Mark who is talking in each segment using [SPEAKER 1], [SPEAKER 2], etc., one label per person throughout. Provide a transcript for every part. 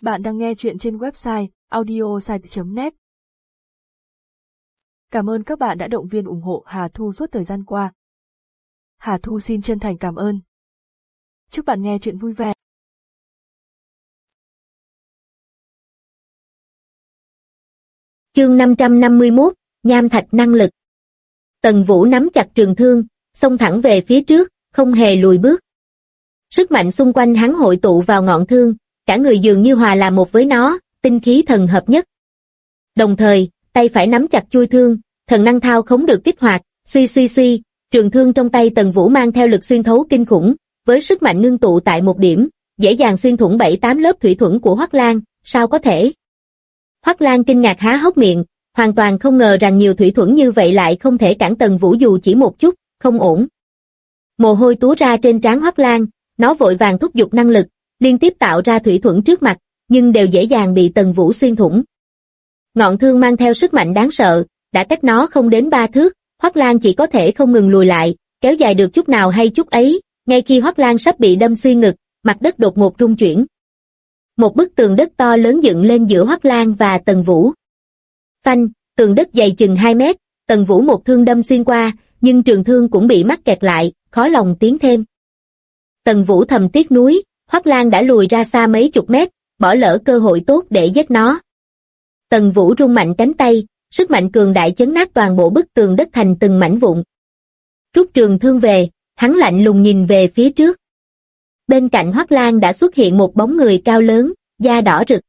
[SPEAKER 1] Bạn đang nghe chuyện trên website audiosite.net. Cảm ơn các bạn đã động viên ủng hộ Hà Thu suốt thời gian qua. Hà Thu xin chân thành cảm ơn. Chúc bạn nghe chuyện vui vẻ.
[SPEAKER 2] Chương 551, Nham thạch năng lực. Tần Vũ nắm chặt trường thương, xông thẳng về phía trước, không hề lùi bước. Sức mạnh xung quanh hắn hội tụ vào ngọn thương, cả người dường như hòa làm một với nó, tinh khí thần hợp nhất. Đồng thời, tay phải nắm chặt chuôi thương, thần năng thao khống được kích hoạt, suy, trường thương trong tay Tần Vũ mang theo lực xuyên thấu kinh khủng, với sức mạnh ngưng tụ tại một điểm, dễ dàng xuyên thủng 7-8 lớp thủy thuẫn của Hoắc Lan, sao có thể? Hoắc Lan kinh ngạc há hốc miệng, hoàn toàn không ngờ rằng nhiều thủy thuẫn như vậy lại không thể cản Tần Vũ dù chỉ một chút, không ổn. Mồ hôi túa ra trên trán Hoắc Lan, nó vội vàng thúc giục năng lực, liên tiếp tạo ra thủy thuẫn trước mặt, nhưng đều dễ dàng bị Tần Vũ xuyên thủng. Ngọn thương mang theo sức mạnh đáng sợ, đã cách nó không đến 3 thước, Hoắc Lan chỉ có thể không ngừng lùi lại, kéo dài được chút nào hay chút ấy, ngay khi Hoắc Lan sắp bị đâm xuyên ngực, mặt đất đột ngột rung chuyển. Một bức tường đất to lớn dựng lên giữa Hoắc Lan và Tần Vũ. Phanh, tường đất dày chừng 2 mét, Tần Vũ một thương đâm xuyên qua, nhưng trường thương cũng bị mắc kẹt lại, khó lòng tiến thêm. Tần Vũ thầm tiếc nuối, Hoắc Lan đã lùi ra xa mấy chục mét, bỏ lỡ cơ hội tốt để giết nó. Tần Vũ rung mạnh cánh tay, sức mạnh cường đại chấn nát toàn bộ bức tường đất thành từng mảnh vụn. Rút trường thương về, hắn lạnh lùng nhìn về phía trước. Bên cạnh Hoắc Lan đã xuất hiện một bóng người cao lớn, da đỏ rực.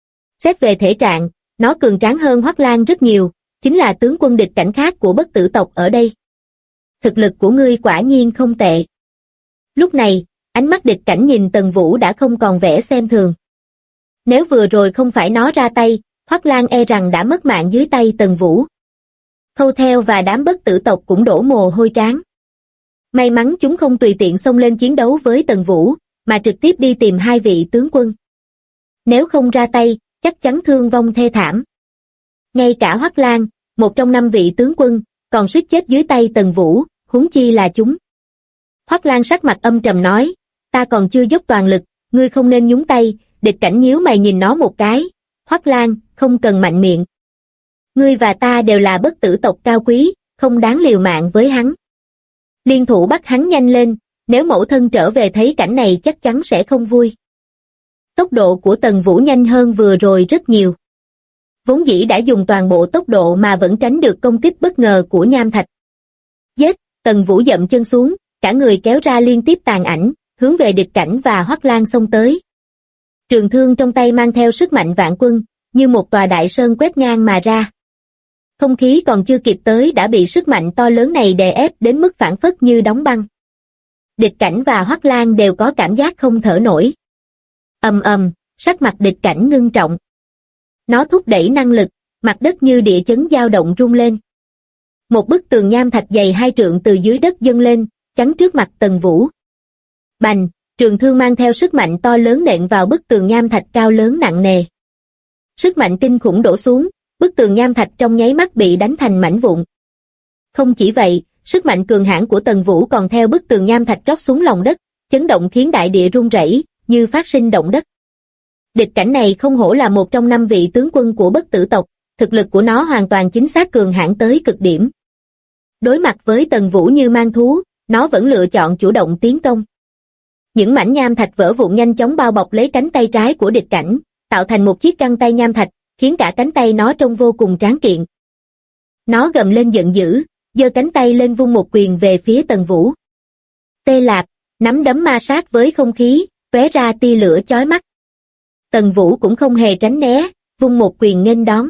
[SPEAKER 2] Xét về thể trạng, nó cường tráng hơn Hoắc Lan rất nhiều, chính là tướng quân địch cảnh khác của bất tử tộc ở đây. Thực lực của ngươi quả nhiên không tệ. Lúc này, ánh mắt địch cảnh nhìn Tần Vũ đã không còn vẻ xem thường. Nếu vừa rồi không phải nó ra tay, Hoắc Lan e rằng đã mất mạng dưới tay Tần Vũ. Khâu Theo và đám bất tử tộc cũng đổ mồ hôi trán. May mắn chúng không tùy tiện xông lên chiến đấu với Tần Vũ, mà trực tiếp đi tìm hai vị tướng quân. Nếu không ra tay, chắc chắn thương vong thê thảm. Ngay cả Hoắc Lan, một trong 5 vị tướng quân, còn suýt chết dưới tay Tần Vũ, huống chi là chúng. Hoắc Lan sắc mặt âm trầm nói, ta còn chưa dốc toàn lực, ngươi không nên nhúng tay. Địch cảnh nhíu mày nhìn nó một cái. Hoắc Lan, không cần mạnh miệng. Ngươi và ta đều là bất tử tộc cao quý, không đáng liều mạng với hắn. Liên thủ bắt hắn nhanh lên, nếu mẫu thân trở về thấy cảnh này chắc chắn sẽ không vui. Tốc độ của Tần Vũ nhanh hơn vừa rồi rất nhiều. Vốn dĩ đã dùng toàn bộ tốc độ mà vẫn tránh được công kích bất ngờ của nham thạch. Giết, Tần Vũ dậm chân xuống, cả người kéo ra liên tiếp tàn ảnh, hướng về địch cảnh và Hoắc Lan xông tới. Trường thương trong tay mang theo sức mạnh vạn quân, như một tòa đại sơn quét ngang mà ra. Không khí còn chưa kịp tới đã bị sức mạnh to lớn này đè ép đến mức phảng phất như đóng băng. Địch cảnh và Hoắc Lan đều có cảm giác không thở nổi. Ầm, sắc mặt địch cảnh ngưng trọng. Nó thúc đẩy năng lực, mặt đất như địa chấn dao động rung lên. Một bức tường nham thạch dày 2 trượng từ dưới đất dâng lên, chắn trước mặt Tần Vũ. Bành, trường thương mang theo sức mạnh to lớn nện vào bức tường nham thạch cao lớn nặng nề. Sức mạnh kinh khủng đổ xuống, bức tường nham thạch trong nháy mắt bị đánh thành mảnh vụn. Không chỉ vậy, sức mạnh cường hãn của Tần Vũ còn theo bức tường nham thạch rót xuống lòng đất, chấn động khiến đại địa rung rẩy, như phát sinh động đất. Địch cảnh này không hổ là một trong 5 vị tướng quân của bất tử tộc, thực lực của nó hoàn toàn chính xác cường hãn tới cực điểm. Đối mặt với Tần Vũ như mang thú, nó vẫn lựa chọn chủ động tiến công. Những mảnh nham thạch vỡ vụn nhanh chóng bao bọc lấy cánh tay trái của địch cảnh, tạo thành một chiếc găng tay nham thạch, khiến cả cánh tay nó trông vô cùng tráng kiện. Nó gầm lên giận dữ, giơ cánh tay lên vung một quyền về phía Tần Vũ. Tê Lạp, nắm đấm ma sát với không khí, tóe ra tia lửa chói mắt. Tần Vũ cũng không hề tránh né, vung một quyền nghênh đón.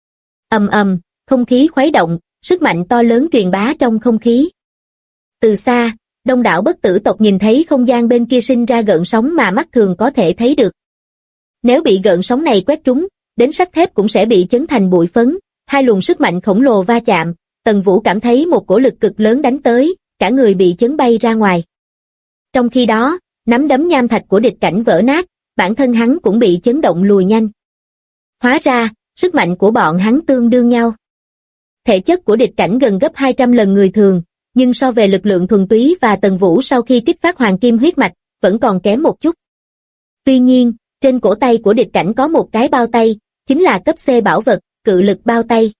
[SPEAKER 2] Ầm, không khí khuấy động, sức mạnh to lớn truyền bá trong không khí. Từ xa, đông đảo bất tử tộc nhìn thấy không gian bên kia sinh ra gợn sóng mà mắt thường có thể thấy được. Nếu bị gợn sóng này quét trúng, đến sắt thép cũng sẽ bị chấn thành bụi phấn. Hai luồng sức mạnh khổng lồ va chạm, Tần Vũ cảm thấy một cổ lực cực lớn đánh tới, cả người bị chấn bay ra ngoài. Trong khi đó, nắm đấm nham thạch của địch cảnh vỡ nát, bản thân hắn cũng bị chấn động lùi nhanh. Hóa ra, sức mạnh của bọn hắn tương đương nhau. Thể chất của địch cảnh gần gấp 200 lần người thường, nhưng so về lực lượng thuần túy và Tần Vũ sau khi kích phát hoàng kim huyết mạch, vẫn còn kém một chút. Tuy nhiên, Trên cổ tay của địch cảnh có một cái bao tay, chính là cấp C bảo vật, cự lực bao tay.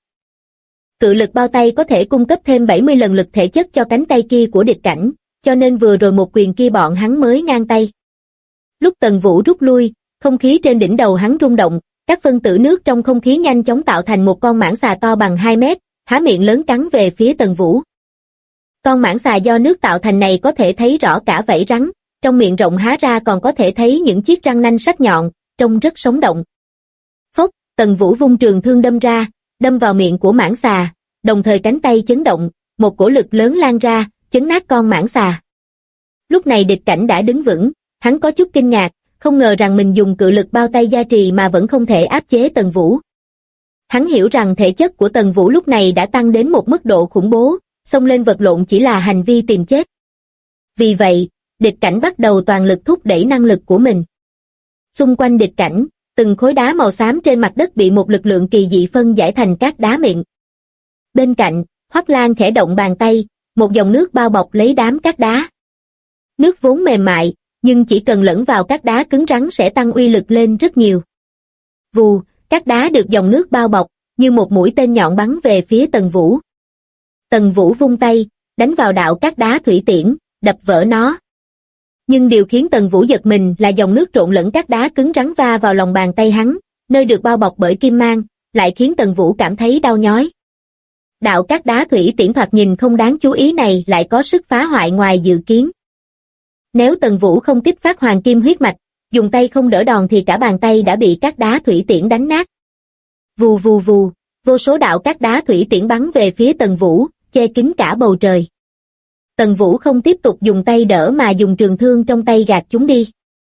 [SPEAKER 2] Cự lực bao tay có thể cung cấp thêm 70 lần lực thể chất cho cánh tay kia của địch cảnh, cho nên vừa rồi một quyền kia bọn hắn mới ngang tay. Lúc Tần Vũ rút lui, không khí trên đỉnh đầu hắn rung động, các phân tử nước trong không khí nhanh chóng tạo thành một con mãng xà to bằng 2 mét, há miệng lớn cắn về phía Tần Vũ. Con mãng xà do nước tạo thành này có thể thấy rõ cả vảy rắn, trong miệng rộng há ra còn có thể thấy những chiếc răng nanh sắc nhọn, trông rất sống động. Phốc, Tần Vũ vung trường thương đâm ra, đâm vào miệng của mãng xà, đồng thời cánh tay chấn động, một cổ lực lớn lan ra, chấn nát con mãng xà. Lúc này địch cảnh đã đứng vững, hắn có chút kinh ngạc, không ngờ rằng mình dùng cự lực bao tay gia trì mà vẫn không thể áp chế Tần Vũ. Hắn hiểu rằng thể chất của Tần Vũ lúc này đã tăng đến một mức độ khủng bố, xông lên vật lộn chỉ là hành vi tìm chết. Vì vậy, địch cảnh bắt đầu toàn lực thúc đẩy năng lực của mình. Xung quanh địch cảnh, từng khối đá màu xám trên mặt đất bị một lực lượng kỳ dị phân giải thành các đá mịn. Bên cạnh, Hoắc Lan khẽ động bàn tay, một dòng nước bao bọc lấy đám các đá. Nước vốn mềm mại, nhưng chỉ cần lẫn vào các đá cứng rắn sẽ tăng uy lực lên rất nhiều. Vù, các đá được dòng nước bao bọc, như một mũi tên nhọn bắn về phía Tần Vũ. Tần Vũ vung tay, đánh vào đạo các đá thủy tiễn, đập vỡ nó. Nhưng điều khiến Tần Vũ giật mình là dòng nước trộn lẫn các đá cứng rắn va vào lòng bàn tay hắn, nơi được bao bọc bởi kim mang, lại khiến Tần Vũ cảm thấy đau nhói. Đạo các đá thủy tiễn thoạt nhìn không đáng chú ý này lại có sức phá hoại ngoài dự kiến. Nếu Tần Vũ không kích phát hoàng kim huyết mạch, dùng tay không đỡ đòn thì cả bàn tay đã bị các đá thủy tiễn đánh nát. Vù vù vù, vô số đạo các đá thủy tiễn bắn về phía Tần Vũ, che kín cả bầu trời. Tần Vũ không tiếp tục dùng tay đỡ mà dùng trường thương trong tay gạt chúng đi.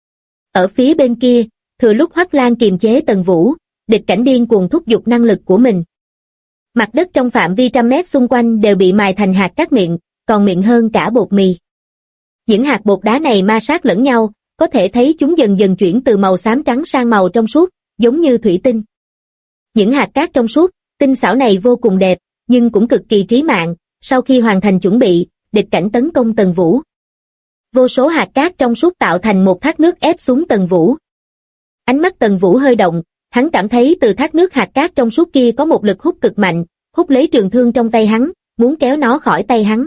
[SPEAKER 2] Ở phía bên kia, thừa lúc Hoắc Lan kiềm chế Tần Vũ, địch cảnh điên cuồng thúc giục năng lực của mình. Mặt đất trong phạm vi trăm mét xung quanh đều bị mài thành hạt cát mịn, còn mịn hơn cả bột mì. Những hạt bột đá này ma sát lẫn nhau, có thể thấy chúng dần dần chuyển từ màu xám trắng sang màu trong suốt, giống như thủy tinh. Những hạt cát trong suốt, tinh xảo này vô cùng đẹp, nhưng cũng cực kỳ trí mạng. Sau khi hoàn thành chuẩn bị, địch cảnh tấn công Tần Vũ. Vô số hạt cát trong suốt tạo thành một thác nước ép xuống Tần Vũ. Ánh mắt Tần Vũ hơi động, hắn cảm thấy từ thác nước hạt cát trong suốt kia có một lực hút cực mạnh, hút lấy trường thương trong tay hắn, muốn kéo nó khỏi tay hắn.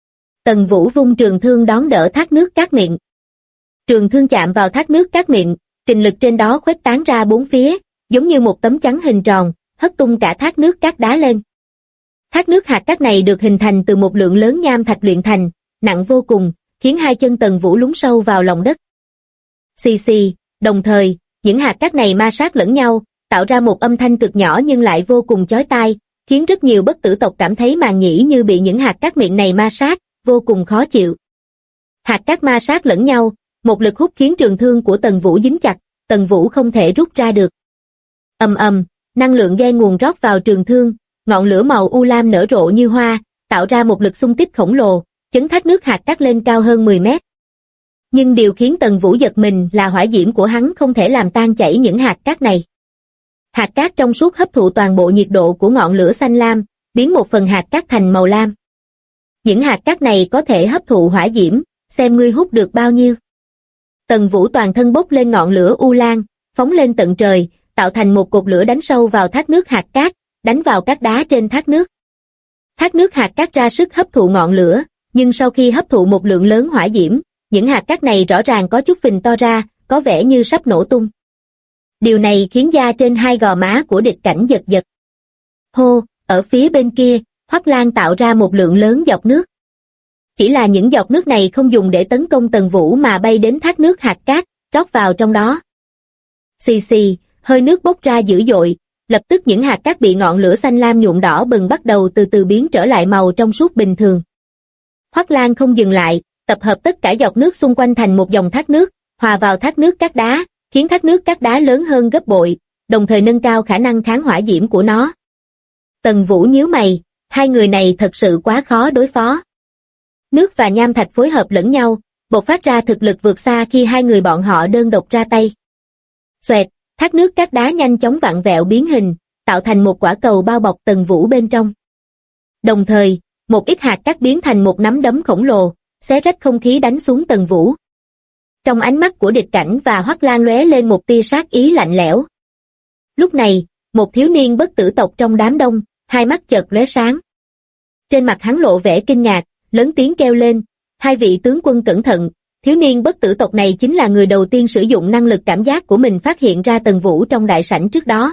[SPEAKER 2] Tần Vũ vung trường thương đón đỡ thác nước cát mịn. Trường thương chạm vào thác nước cát mịn, kình lực trên đó khuếch tán ra bốn phía, giống như một tấm chắn hình tròn, hất tung cả thác nước cát đá lên. Thác nước hạt cát này được hình thành từ một lượng lớn nham thạch luyện thành, nặng vô cùng, khiến hai chân Tần Vũ lún sâu vào lòng đất. Xì xì, đồng thời, những hạt cát này ma sát lẫn nhau, tạo ra một âm thanh cực nhỏ nhưng lại vô cùng chói tai, khiến rất nhiều bất tử tộc cảm thấy màng nhĩ như bị những hạt cát miệng này ma sát, vô cùng khó chịu. Hạt cát ma sát lẫn nhau, một lực hút khiến trường thương của Tần Vũ dính chặt, Tần Vũ không thể rút ra được. Ầm ầm, năng lượng ghen nguồn rót vào trường thương, ngọn lửa màu u lam nở rộ như hoa, tạo ra một lực xung kích khổng lồ, chấn thác nước hạt cát lên cao hơn 10 mét. Nhưng điều khiến Tần Vũ giật mình là hỏa diễm của hắn không thể làm tan chảy những hạt cát này. Hạt cát trong suốt hấp thụ toàn bộ nhiệt độ của ngọn lửa xanh lam, biến một phần hạt cát thành màu lam. Những hạt cát này có thể hấp thụ hỏa diễm, xem ngươi hút được bao nhiêu. Tần Vũ toàn thân bốc lên ngọn lửa u lam, phóng lên tận trời, tạo thành một cột lửa đánh sâu vào thác nước hạt cát, đánh vào các đá trên thác nước. Thác nước hạt cát ra sức hấp thụ ngọn lửa, nhưng sau khi hấp thụ một lượng lớn hỏa diễm, những hạt cát này rõ ràng có chút phình to ra, có vẻ như sắp nổ tung. Điều này khiến da trên hai gò má của địch cảnh giật giật. Hô, ở phía bên kia, Hoắc Lan tạo ra một lượng lớn giọt nước. Chỉ là những giọt nước này không dùng để tấn công Tần Vũ mà bay đến thác nước hạt cát, rót vào trong đó. Xì xì, hơi nước bốc ra dữ dội, lập tức những hạt cát bị ngọn lửa xanh lam nhuộm đỏ bừng bắt đầu từ từ biến trở lại màu trong suốt bình thường. Hoắc Lan không dừng lại, tập hợp tất cả giọt nước xung quanh thành một dòng thác nước, hòa vào thác nước cát đá, khiến thác nước cát đá lớn hơn gấp bội, đồng thời nâng cao khả năng kháng hỏa diễm của nó. Tần Vũ nhíu mày, hai người này thật sự quá khó đối phó. Nước và nham thạch phối hợp lẫn nhau, bộc phát ra thực lực vượt xa khi hai người bọn họ đơn độc ra tay. Xoẹt, thác nước cát đá nhanh chóng vặn vẹo biến hình, tạo thành một quả cầu bao bọc Tần Vũ bên trong. Đồng thời, một ít hạt cát biến thành một nắm đấm khổng lồ, xé rách không khí đánh xuống Tần Vũ. Trong ánh mắt của địch cảnh và Hoắc Lan lóe lên một tia sát ý lạnh lẽo. Lúc này, một thiếu niên bất tử tộc trong đám đông, hai mắt chợt lóe sáng. Trên mặt hắn lộ vẻ kinh ngạc, lớn tiếng kêu lên, hai vị tướng quân cẩn thận, thiếu niên bất tử tộc này chính là người đầu tiên sử dụng năng lực cảm giác của mình phát hiện ra Tần Vũ trong đại sảnh trước đó.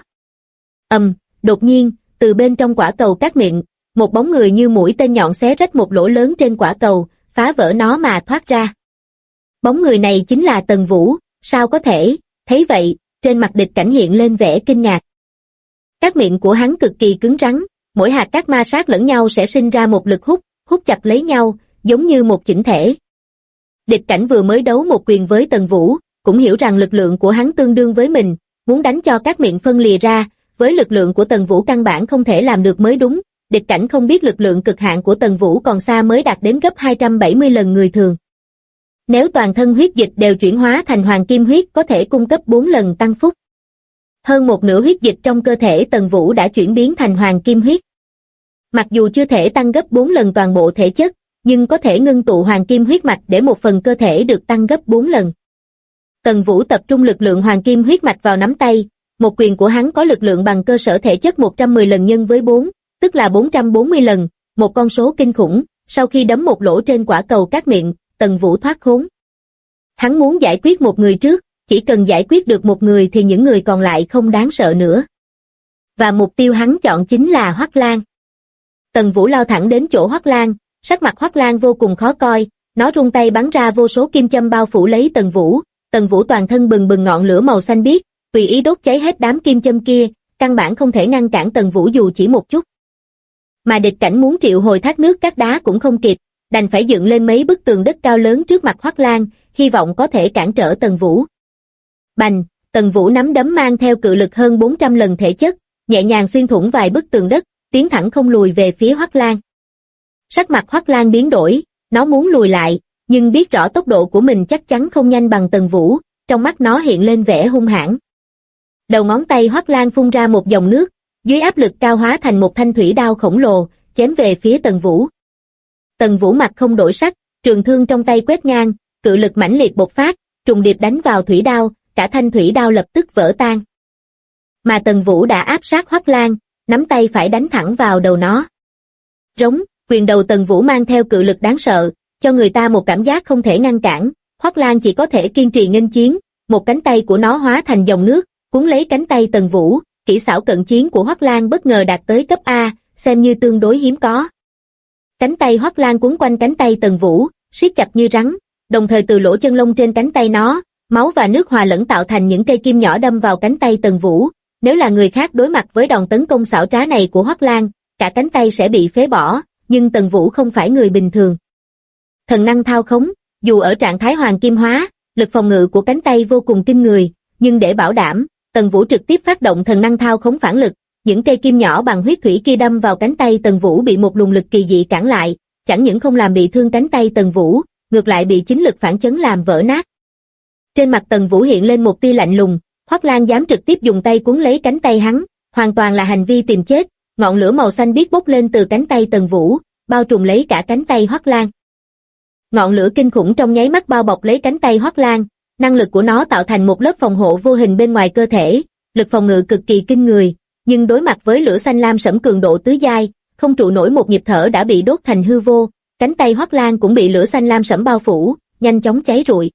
[SPEAKER 2] Đột nhiên, từ bên trong quả cầu cát mịn, một bóng người như mũi tên nhọn xé rách một lỗ lớn trên quả cầu, phá vỡ nó mà thoát ra. Bóng người này chính là Tần Vũ, sao có thể? Thấy vậy, trên mặt địch cảnh hiện lên vẻ kinh ngạc. Cát miệng của hắn cực kỳ cứng rắn, mỗi hạt cát ma sát lẫn nhau sẽ sinh ra một lực hút, hút chặt lấy nhau, giống như một chỉnh thể. Địch cảnh vừa mới đấu một quyền với Tần Vũ, cũng hiểu rằng lực lượng của hắn tương đương với mình, muốn đánh cho cát miệng phân lìa ra, với lực lượng của Tần Vũ căn bản không thể làm được mới đúng. Địch cảnh không biết lực lượng cực hạn của Tần Vũ còn xa mới đạt đến gấp 270 lần người thường. Nếu toàn thân huyết dịch đều chuyển hóa thành hoàng kim huyết có thể cung cấp 4 lần tăng phúc. Hơn một nửa huyết dịch trong cơ thể Tần Vũ đã chuyển biến thành hoàng kim huyết. Mặc dù chưa thể tăng gấp 4 lần toàn bộ thể chất, nhưng có thể ngưng tụ hoàng kim huyết mạch để một phần cơ thể được tăng gấp 4 lần. Tần Vũ tập trung lực lượng hoàng kim huyết mạch vào nắm tay, một quyền của hắn có lực lượng bằng cơ sở thể chất 110 lần nhân với 4, tức là 440 lần, một con số kinh khủng. Sau khi đấm một lỗ trên quả cầu cát miệng, Tần Vũ thoát khốn. Hắn muốn giải quyết một người trước, chỉ cần giải quyết được một người thì những người còn lại không đáng sợ nữa. Và mục tiêu hắn chọn chính là Hoắc Lan. Tần Vũ lao thẳng đến chỗ Hoắc Lan, sắc mặt Hoắc Lan vô cùng khó coi, nó rung tay bắn ra vô số kim châm bao phủ lấy Tần Vũ. Tần Vũ toàn thân bừng bừng ngọn lửa màu xanh biếc, tùy ý đốt cháy hết đám kim châm kia, căn bản không thể ngăn cản Tần Vũ dù chỉ một chút. Mà địch cảnh muốn triệu hồi thác nước cát đá cũng không kịp, đành phải dựng lên mấy bức tường đất cao lớn trước mặt Hoắc Lan, hy vọng có thể cản trở Tần Vũ. Bành, Tần Vũ nắm đấm mang theo cự lực hơn 400 lần thể chất, nhẹ nhàng xuyên thủng vài bức tường đất, tiến thẳng không lùi về phía Hoắc Lan. Sắc mặt Hoắc Lan biến đổi, nó muốn lùi lại, nhưng biết rõ tốc độ của mình chắc chắn không nhanh bằng Tần Vũ, trong mắt nó hiện lên vẻ hung hãn. Đầu ngón tay Hoắc Lan phun ra một dòng nước, dưới áp lực cao hóa thành một thanh thủy đao khổng lồ, chém về phía Tần Vũ. Tần Vũ mặt không đổi sắc, trường thương trong tay quét ngang, cự lực mãnh liệt bộc phát, trùng điệp đánh vào thủy đao, cả thanh thủy đao lập tức vỡ tan. Mà Tần Vũ đã áp sát Hoắc Lan, nắm tay phải đánh thẳng vào đầu nó. Rống, quyền đầu Tần Vũ mang theo cự lực đáng sợ, cho người ta một cảm giác không thể ngăn cản. Hoắc Lan chỉ có thể kiên trì nghênh chiến, một cánh tay của nó hóa thành dòng nước, cuốn lấy cánh tay Tần Vũ. Kỹ xảo cận chiến của Hoắc Lan bất ngờ đạt tới cấp A, xem như tương đối hiếm có. Cánh tay Hoắc Lan cuốn quanh cánh tay Tần Vũ, siết chặt như rắn, đồng thời từ lỗ chân lông trên cánh tay nó, máu và nước hòa lẫn tạo thành những cây kim nhỏ đâm vào cánh tay Tần Vũ. Nếu là người khác đối mặt với đòn tấn công xảo trá này của Hoắc Lan, cả cánh tay sẽ bị phế bỏ, nhưng Tần Vũ không phải người bình thường. Thần năng thao khống, dù ở trạng thái hoàng kim hóa, lực phòng ngự của cánh tay vô cùng kinh người, nhưng để bảo đảm, Tần Vũ trực tiếp phát động thần năng thao khống phản lực, những cây kim nhỏ bằng huyết thủy kia đâm vào cánh tay Tần Vũ bị một luồng lực kỳ dị cản lại, chẳng những không làm bị thương cánh tay Tần Vũ, ngược lại bị chính lực phản chấn làm vỡ nát. Trên mặt Tần Vũ hiện lên một tia lạnh lùng, Hoắc Lan dám trực tiếp dùng tay cuốn lấy cánh tay hắn, hoàn toàn là hành vi tìm chết. Ngọn lửa màu xanh biếc bốc lên từ cánh tay Tần Vũ, bao trùm lấy cả cánh tay Hoắc Lan. Ngọn lửa kinh khủng trong nháy mắt bao bọc lấy cánh tay Hoắc Lan, năng lực của nó tạo thành một lớp phòng hộ vô hình bên ngoài cơ thể, lực phòng ngự cực kỳ kinh người, nhưng đối mặt với lửa xanh lam sẫm cường độ tứ giai, không trụ nổi một nhịp thở đã bị đốt thành hư vô, cánh tay Hoắc Lan cũng bị lửa xanh lam sẫm bao phủ, nhanh chóng cháy rụi.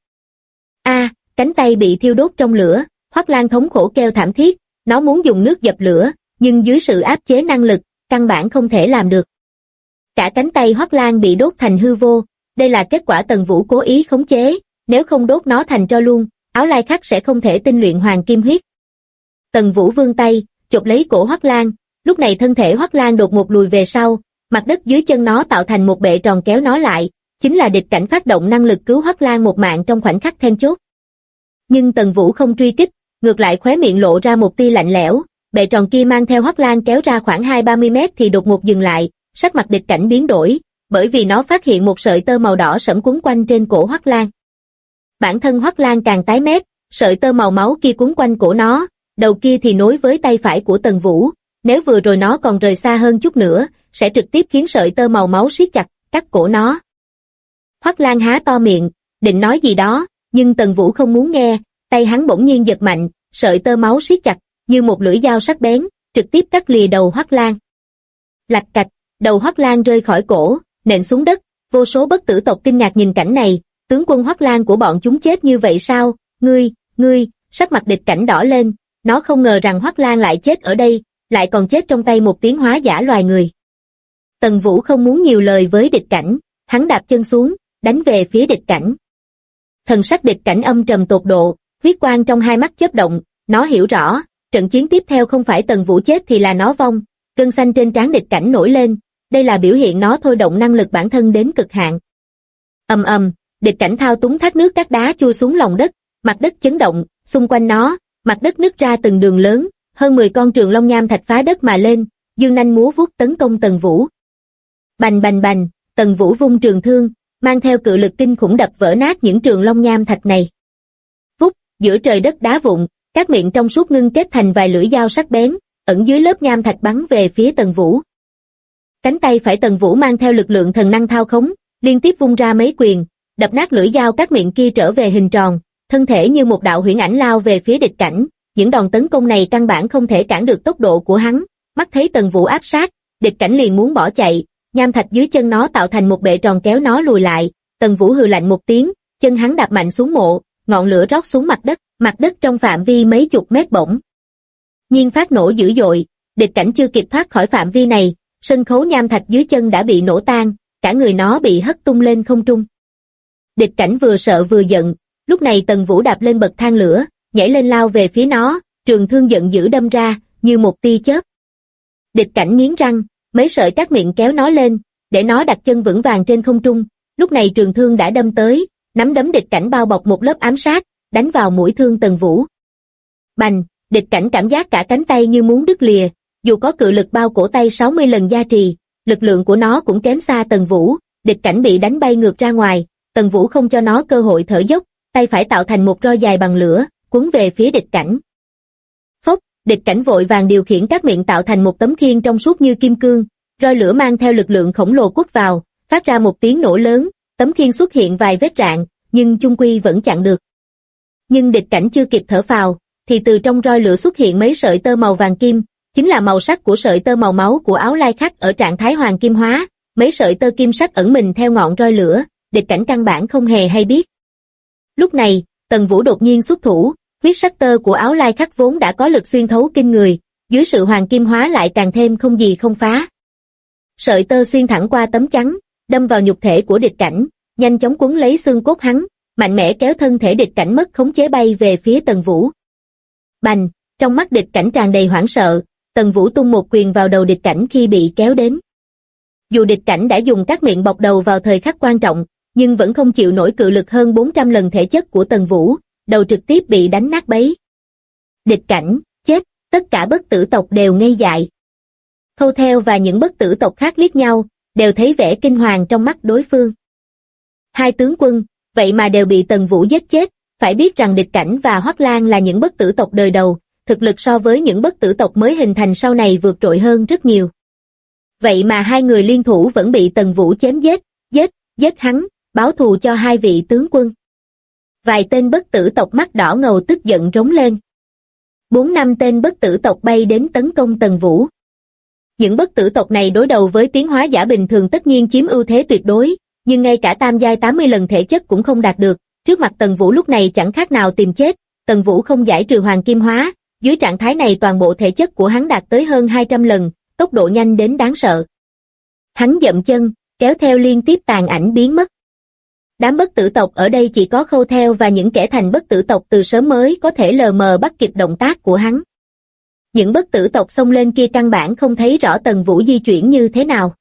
[SPEAKER 2] Cánh tay bị thiêu đốt trong lửa, Hoắc Lan thống khổ kêu thảm thiết, nó muốn dùng nước dập lửa, nhưng dưới sự áp chế năng lực, căn bản không thể làm được. Cả cánh tay Hoắc Lan bị đốt thành hư vô, đây là kết quả Tần Vũ cố ý khống chế, nếu không đốt nó thành tro luôn, Áo Lai Khắc sẽ không thể tinh luyện hoàng kim huyết. Tần Vũ vươn tay, chộp lấy cổ Hoắc Lan, lúc này thân thể Hoắc Lan đột ngột lùi về sau, mặt đất dưới chân nó tạo thành một bệ tròn kéo nó lại, chính là địch cảnh phát động năng lực cứu Hoắc Lan một mạng trong khoảnh khắc then chốt. Nhưng Tần Vũ không truy kích, ngược lại khóe miệng lộ ra một tia lạnh lẽo, bệ tròn kia mang theo Hoắc Lan kéo ra khoảng 20-30 mét thì đột ngột dừng lại, sắc mặt địch cảnh biến đổi, bởi vì nó phát hiện một sợi tơ màu đỏ sẫm quấn quanh trên cổ Hoắc Lan. Bản thân Hoắc Lan càng tái mét, sợi tơ màu máu kia quấn quanh cổ nó, đầu kia thì nối với tay phải của Tần Vũ, nếu vừa rồi nó còn rời xa hơn chút nữa, sẽ trực tiếp khiến sợi tơ màu máu siết chặt, cắt cổ nó. Hoắc Lan há to miệng, định nói gì đó, nhưng Tần Vũ không muốn nghe, tay hắn bỗng nhiên giật mạnh, sợi tơ máu siết chặt, như một lưỡi dao sắc bén, trực tiếp cắt lìa đầu Hoắc Lan. Lạch cạch, đầu Hoắc Lan rơi khỏi cổ, nện xuống đất, vô số bất tử tộc kinh ngạc nhìn cảnh này, tướng quân Hoắc Lan của bọn chúng chết như vậy sao? Ngươi, sắc mặt Địch Cảnh đỏ lên, nó không ngờ rằng Hoắc Lan lại chết ở đây, lại còn chết trong tay một tiến hóa giả loài người. Tần Vũ không muốn nhiều lời với Địch Cảnh, hắn đạp chân xuống, đánh về phía Địch Cảnh. Thần sắc Địch Cảnh âm trầm tột độ, huyết quang trong hai mắt chớp động, nó hiểu rõ, trận chiến tiếp theo không phải Tần Vũ chết thì là nó vong, gân xanh trên trán Địch Cảnh nổi lên, đây là biểu hiện nó thôi động năng lực bản thân đến cực hạn. Ầm, Địch Cảnh thao túng thác nước cát đá chui xuống lòng đất, mặt đất chấn động, xung quanh nó, mặt đất nứt ra từng đường lớn, hơn 10 con trường long nham thạch phá đất mà lên, dương nanh múa vuốt tấn công Tần Vũ. Bành bành bành, Tần Vũ vung trường thương, mang theo cự lực kinh khủng đập vỡ nát những trường long nham thạch này. Vút, giữa trời đất đá vụn, các miệng trong suốt ngưng kết thành vài lưỡi dao sắc bén, ẩn dưới lớp nham thạch bắn về phía Tần Vũ. Cánh tay phải Tần Vũ mang theo lực lượng thần năng thao khống, liên tiếp vung ra mấy quyền, đập nát lưỡi dao các miệng kia trở về hình tròn, thân thể như một đạo huyễn ảnh lao về phía Địch Cảnh, những đòn tấn công này căn bản không thể cản được tốc độ của hắn, mắt thấy Tần Vũ áp sát, Địch Cảnh liền muốn bỏ chạy, nham thạch dưới chân nó tạo thành một bệ tròn kéo nó lùi lại, Tần Vũ hừ lạnh một tiếng, chân hắn đạp mạnh xuống mộ, ngọn lửa rót xuống mặt đất trong phạm vi mấy chục mét bỗng nhiên phát nổ dữ dội, Địch Cảnh chưa kịp thoát khỏi phạm vi này, sân khấu nham thạch dưới chân đã bị nổ tan, cả người nó bị hất tung lên không trung. Địch Cảnh vừa sợ vừa giận, lúc này Tần Vũ đạp lên bậc thang lửa, nhảy lên lao về phía nó, trường thương giận dữ đâm ra, như một tia chớp. Địch Cảnh nghiến răng, mấy sợi cát miệng kéo nó lên, để nó đặt chân vững vàng trên không trung, lúc này trường thương đã đâm tới, nắm đấm Địch Cảnh bao bọc một lớp ám sát, đánh vào mũi thương Tần Vũ. Bành, Địch Cảnh cảm giác cả cánh tay như muốn đứt lìa, dù có cự lực bao cổ tay 60 lần gia trì, lực lượng của nó cũng kém xa Tần Vũ, Địch Cảnh bị đánh bay ngược ra ngoài, Tần Vũ không cho nó cơ hội thở dốc, tay phải tạo thành một roi dài bằng lửa, cuốn về phía Địch Cảnh. Phốc, Địch Cảnh vội vàng điều khiển các miệng tạo thành một tấm khiên trong suốt như kim cương, roi lửa mang theo lực lượng khổng lồ quất vào, phát ra một tiếng nổ lớn, tấm khiên xuất hiện vài vết rạn, nhưng chung quy vẫn chặn được. Nhưng Địch Cảnh chưa kịp thở phào, thì từ trong roi lửa xuất hiện mấy sợi tơ màu vàng kim, chính là màu sắc của sợi tơ màu máu của áo lai khắc ở trạng thái hoàng kim hóa, mấy sợi tơ kim sắc ẩn mình theo ngọn roi lửa, Địch Cảnh căn bản không hề hay biết. Lúc này, Tần Vũ đột nhiên xuất thủ, huyết sắc tơ của áo lai khắc vốn đã có lực xuyên thấu kinh người, dưới sự hoàng kim hóa lại càng thêm không gì không phá. Sợi tơ xuyên thẳng qua tấm chắn, đâm vào nhục thể của Địch Cảnh, nhanh chóng quấn lấy xương cốt hắn, mạnh mẽ kéo thân thể Địch Cảnh mất khống chế bay về phía Tần Vũ. Bành, trong mắt Địch Cảnh tràn đầy hoảng sợ, Tần Vũ tung một quyền vào đầu Địch Cảnh khi bị kéo đến. Dù Địch Cảnh đã dùng các miệng bọc đầu vào thời khắc quan trọng, nhưng vẫn không chịu nổi cự lực hơn 400 lần thể chất của Tần Vũ, đầu trực tiếp bị đánh nát bấy. Địch Cảnh, chết, tất cả bất tử tộc đều ngây dại. Khâu Theo và những bất tử tộc khác liếc nhau, đều thấy vẻ kinh hoàng trong mắt đối phương. Hai tướng quân, vậy mà đều bị Tần Vũ giết chết, phải biết rằng Địch Cảnh và Hoắc Lan là những bất tử tộc đời đầu, thực lực so với những bất tử tộc mới hình thành sau này vượt trội hơn rất nhiều. Vậy mà hai người liên thủ vẫn bị Tần Vũ chém giết, giết hắn, báo thù cho hai vị tướng quân. Vài tên bất tử tộc mắt đỏ ngầu tức giận rống lên. 4-5 tên bất tử tộc bay đến tấn công Tần Vũ. Những bất tử tộc này đối đầu với tiến hóa giả bình thường tất nhiên chiếm ưu thế tuyệt đối, nhưng ngay cả tam giai 80 lần thể chất cũng không đạt được, trước mặt Tần Vũ lúc này chẳng khác nào tìm chết, Tần Vũ không giải trừ hoàng kim hóa, dưới trạng thái này toàn bộ thể chất của hắn đạt tới hơn 200 lần, tốc độ nhanh đến đáng sợ. Hắn dậm chân, kéo theo liên tiếp tàn ảnh biến mất. Đám bất tử tộc ở đây chỉ có Khâu Theo và những kẻ thành bất tử tộc từ sớm mới có thể lờ mờ bắt kịp động tác của hắn. Những bất tử tộc xông lên kia căn bản không thấy rõ Tần Vũ di chuyển như thế nào.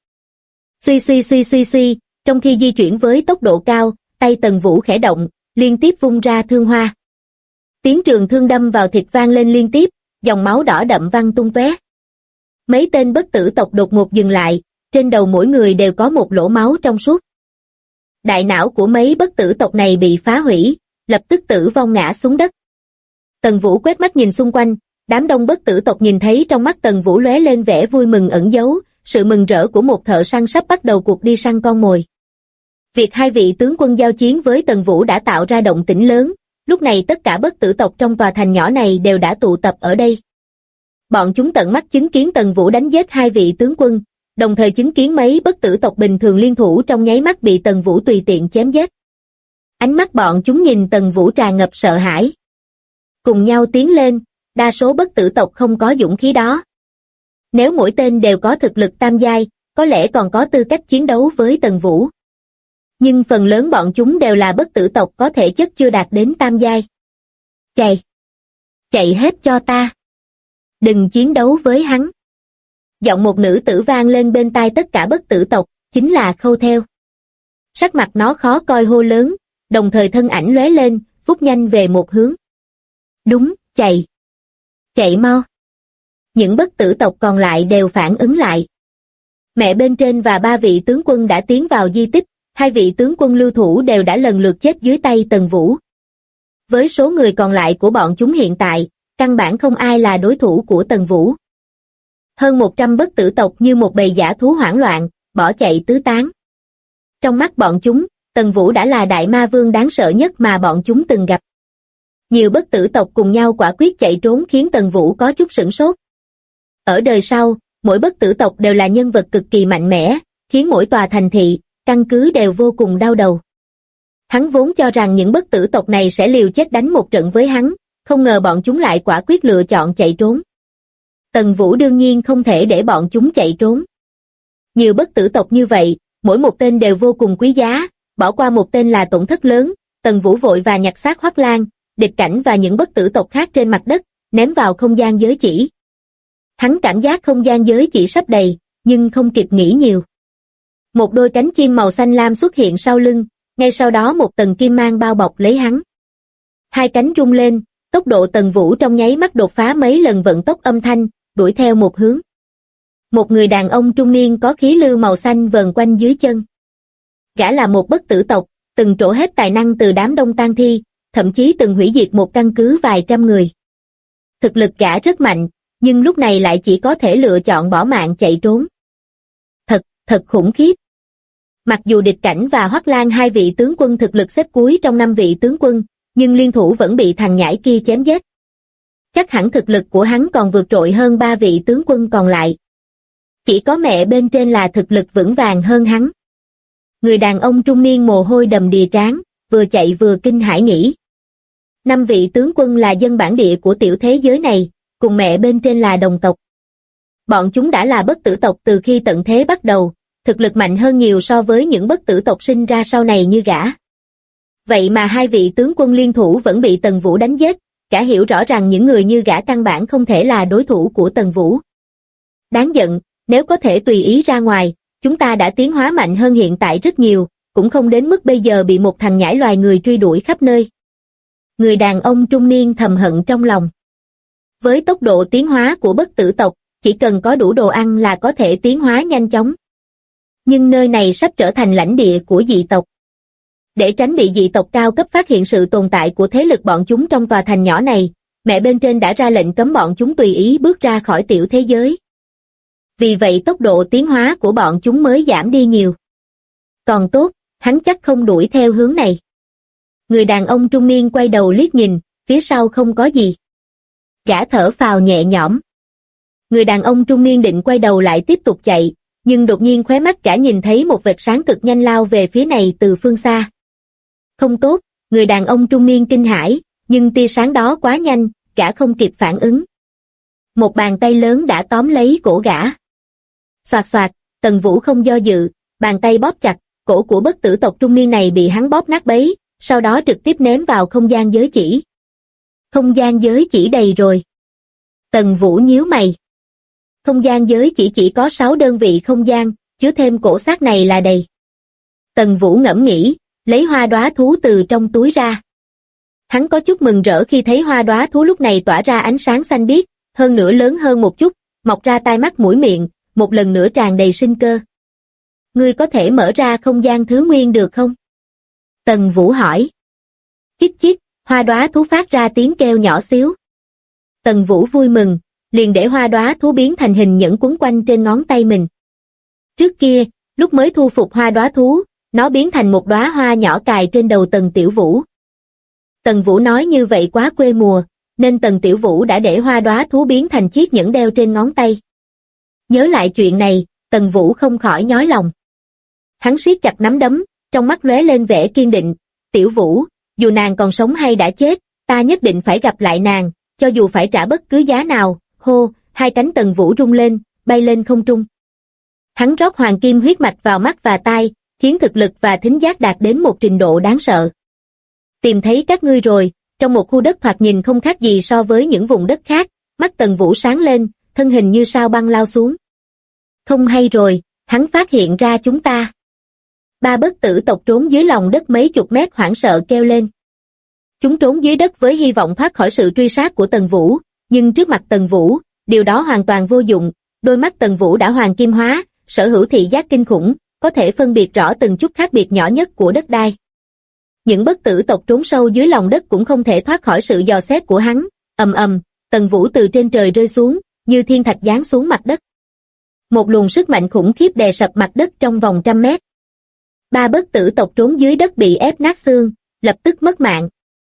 [SPEAKER 2] Suy, trong khi di chuyển với tốc độ cao, tay Tần Vũ khẽ động, liên tiếp vung ra thương hoa. Tiếng trường thương đâm vào thịt vang lên liên tiếp, dòng máu đỏ đậm văng tung tóe. Mấy tên bất tử tộc đột ngột dừng lại, trên đầu mỗi người đều có một lỗ máu trong suốt. Đại não của mấy bất tử tộc này bị phá hủy, lập tức tử vong ngã xuống đất. Tần Vũ quét mắt nhìn xung quanh, đám đông bất tử tộc nhìn thấy trong mắt Tần Vũ lóe lên vẻ vui mừng ẩn giấu, sự mừng rỡ của một thợ săn sắp bắt đầu cuộc đi săn con mồi. Việc hai vị tướng quân giao chiến với Tần Vũ đã tạo ra động tĩnh lớn, lúc này tất cả bất tử tộc trong tòa thành nhỏ này đều đã tụ tập ở đây. Bọn chúng tận mắt chứng kiến Tần Vũ đánh giết hai vị tướng quân, đồng thời chứng kiến mấy bất tử tộc bình thường liên thủ trong nháy mắt bị Tần Vũ tùy tiện chém giết. Ánh mắt bọn chúng nhìn Tần Vũ tràn ngập sợ hãi. Cùng nhau tiến lên, đa số bất tử tộc không có dũng khí đó. Nếu mỗi tên đều có thực lực tam giai, có lẽ còn có tư cách chiến đấu với Tần Vũ. Nhưng phần lớn bọn chúng đều là bất tử tộc có thể chất chưa đạt đến tam giai. Chạy! Chạy hết cho ta! Đừng chiến đấu với hắn! Giọng một nữ tử vang lên bên tai tất cả bất tử tộc, chính là Khâu Theo. Sắc mặt nó khó coi hô lớn, đồng thời thân ảnh lóe lên, vút nhanh về một hướng. Đúng, chạy! Chạy mau! Những bất tử tộc còn lại đều phản ứng lại. Mẹ bên trên và ba vị tướng quân đã tiến vào di tích, hai vị tướng quân lưu thủ đều đã lần lượt chết dưới tay Tần Vũ. Với số người còn lại của bọn chúng hiện tại, căn bản không ai là đối thủ của Tần Vũ. Hơn 100 bất tử tộc như một bầy dã thú hoảng loạn, bỏ chạy tứ tán. Trong mắt bọn chúng, Tần Vũ đã là đại ma vương đáng sợ nhất mà bọn chúng từng gặp. Nhiều bất tử tộc cùng nhau quả quyết chạy trốn khiến Tần Vũ có chút sửng sốt. Ở đời sau, mỗi bất tử tộc đều là nhân vật cực kỳ mạnh mẽ, khiến mỗi tòa thành thị, căn cứ đều vô cùng đau đầu. Hắn vốn cho rằng những bất tử tộc này sẽ liều chết đánh một trận với hắn, không ngờ bọn chúng lại quả quyết lựa chọn chạy trốn. Tần Vũ đương nhiên không thể để bọn chúng chạy trốn. Nhiều bất tử tộc như vậy, mỗi một tên đều vô cùng quý giá, bỏ qua một tên là tổn thất lớn. Tần Vũ vội và nhặt xác Hoắc Lan, Địch Cảnh và những bất tử tộc khác trên mặt đất, ném vào không gian giới chỉ. Hắn cảm giác không gian giới chỉ sắp đầy, nhưng không kịp nghĩ nhiều. Một đôi cánh chim màu xanh lam xuất hiện sau lưng, ngay sau đó một tầng kim mang bao bọc lấy hắn. Hai cánh rung lên, tốc độ Tần Vũ trong nháy mắt đột phá mấy lần vận tốc âm thanh, đuổi theo một hướng. Một người đàn ông trung niên có khí lưu màu xanh vờn quanh dưới chân. Gã là một bất tử tộc, từng trổ hết tài năng từ đám đông tang thi, thậm chí từng hủy diệt một căn cứ vài trăm người. Thực lực gã rất mạnh, nhưng lúc này lại chỉ có thể lựa chọn bỏ mạng chạy trốn. Thật khủng khiếp. Mặc dù Địch Cảnh và Hoắc Lan hai vị tướng quân thực lực xếp cuối trong 5 vị tướng quân, nhưng liên thủ vẫn bị thằng nhãi kia chém giết. Chắc hẳn thực lực của hắn còn vượt trội hơn 3 vị tướng quân còn lại. Chỉ có mẹ bên trên là thực lực vững vàng hơn hắn. Người đàn ông trung niên mồ hôi đầm đìa trán, vừa chạy vừa kinh hãi nghĩ. 5 vị tướng quân là dân bản địa của tiểu thế giới này, cùng mẹ bên trên là đồng tộc. Bọn chúng đã là bất tử tộc từ khi tận thế bắt đầu, thực lực mạnh hơn nhiều so với những bất tử tộc sinh ra sau này như gã. Vậy mà hai vị tướng quân liên thủ vẫn bị Tần Vũ đánh giết, gã hiểu rõ rằng những người như gã căn bản không thể là đối thủ của Tần Vũ. Đáng giận, nếu có thể tùy ý ra ngoài, chúng ta đã tiến hóa mạnh hơn hiện tại rất nhiều, cũng không đến mức bây giờ bị một thằng nhãi loài người truy đuổi khắp nơi. Người đàn ông trung niên thầm hận trong lòng. Với tốc độ tiến hóa của bất tử tộc, chỉ cần có đủ đồ ăn là có thể tiến hóa nhanh chóng. Nhưng nơi này sắp trở thành lãnh địa của dị tộc. Để tránh bị dị tộc cao cấp phát hiện sự tồn tại của thế lực bọn chúng trong tòa thành nhỏ này, mẹ bên trên đã ra lệnh cấm bọn chúng tùy ý bước ra khỏi tiểu thế giới. Vì vậy tốc độ tiến hóa của bọn chúng mới giảm đi nhiều. Còn tốt, hắn chắc không đuổi theo hướng này. Người đàn ông trung niên quay đầu liếc nhìn, phía sau không có gì. Gã thở phào nhẹ nhõm. Người đàn ông trung niên định quay đầu lại tiếp tục chạy, nhưng đột nhiên khóe mắt gã nhìn thấy một vệt sáng cực nhanh lao về phía này từ phương xa. Không tốt, người đàn ông trung niên kinh hãi, nhưng tia sáng đó quá nhanh, gã không kịp phản ứng. Một bàn tay lớn đã tóm lấy cổ gã. Xoạt xoạt, Tần Vũ không do dự, bàn tay bóp chặt, cổ của bất tử tộc trung niên này bị hắn bóp nát bấy, sau đó trực tiếp ném vào không gian giới chỉ. Không gian giới chỉ đầy rồi. Tần Vũ nhíu mày. Không gian giới chỉ có 6 đơn vị không gian, chứa thêm cổ xác này là đầy. Tần Vũ ngẫm nghĩ, lấy hoa đóa thú từ trong túi ra. Hắn có chút mừng rỡ khi thấy hoa đóa thú lúc này tỏa ra ánh sáng xanh biếc, hơn nữa lớn hơn một chút, mọc ra tai mắt mũi miệng, một lần nữa tràn đầy sinh cơ. Ngươi có thể mở ra không gian thứ nguyên được không? Tần Vũ hỏi. Chích chích, hoa đóa thú phát ra tiếng kêu nhỏ xíu. Tần Vũ vui mừng, liền để hoa đóa thú biến thành hình nhẫn quấn quanh trên ngón tay mình. Trước kia, lúc mới thu phục hoa đóa thú, nó biến thành một đóa hoa nhỏ cài trên đầu Tần Tiểu Vũ. Tần Vũ nói như vậy quá quê mùa, nên Tần Tiểu Vũ đã để hoa đóa thú biến thành chiếc nhẫn đeo trên ngón tay. Nhớ lại chuyện này, Tần Vũ không khỏi nhói lòng. Hắn siết chặt nắm đấm, trong mắt lóe lên vẻ kiên định. Tiểu Vũ, dù nàng còn sống hay đã chết, ta nhất định phải gặp lại nàng, cho dù phải trả bất cứ giá nào. Hô, hai cánh Tần Vũ rung lên, bay lên không trung. Hắn rót hoàng kim huyết mạch vào mắt và tai, khiến thực lực và thính giác đạt đến một trình độ đáng sợ. Tìm thấy các ngươi rồi, trong một khu đất thoạt nhìn không khác gì so với những vùng đất khác, mắt Tần Vũ sáng lên, thân hình như sao băng lao xuống. Không hay rồi, hắn phát hiện ra chúng ta. Ba bất tử tộc trốn dưới lòng đất mấy chục mét hoảng sợ kêu lên. Chúng trốn dưới đất với hy vọng thoát khỏi sự truy sát của Tần Vũ, nhưng trước mặt Tần Vũ, điều đó hoàn toàn vô dụng. Đôi mắt Tần Vũ đã hoàng kim hóa, sở hữu thị giác kinh khủng, có thể phân biệt rõ từng chút khác biệt nhỏ nhất của đất đai. Những bất tử tộc trốn sâu dưới lòng đất cũng không thể thoát khỏi sự dò xét của hắn. Ầm ầm, Tần Vũ từ trên trời rơi xuống, như thiên thạch giáng xuống mặt đất. Một luồng sức mạnh khủng khiếp đè sập mặt đất trong vòng 100 mét. Ba bất tử tộc trốn dưới đất bị ép nát xương, lập tức mất mạng.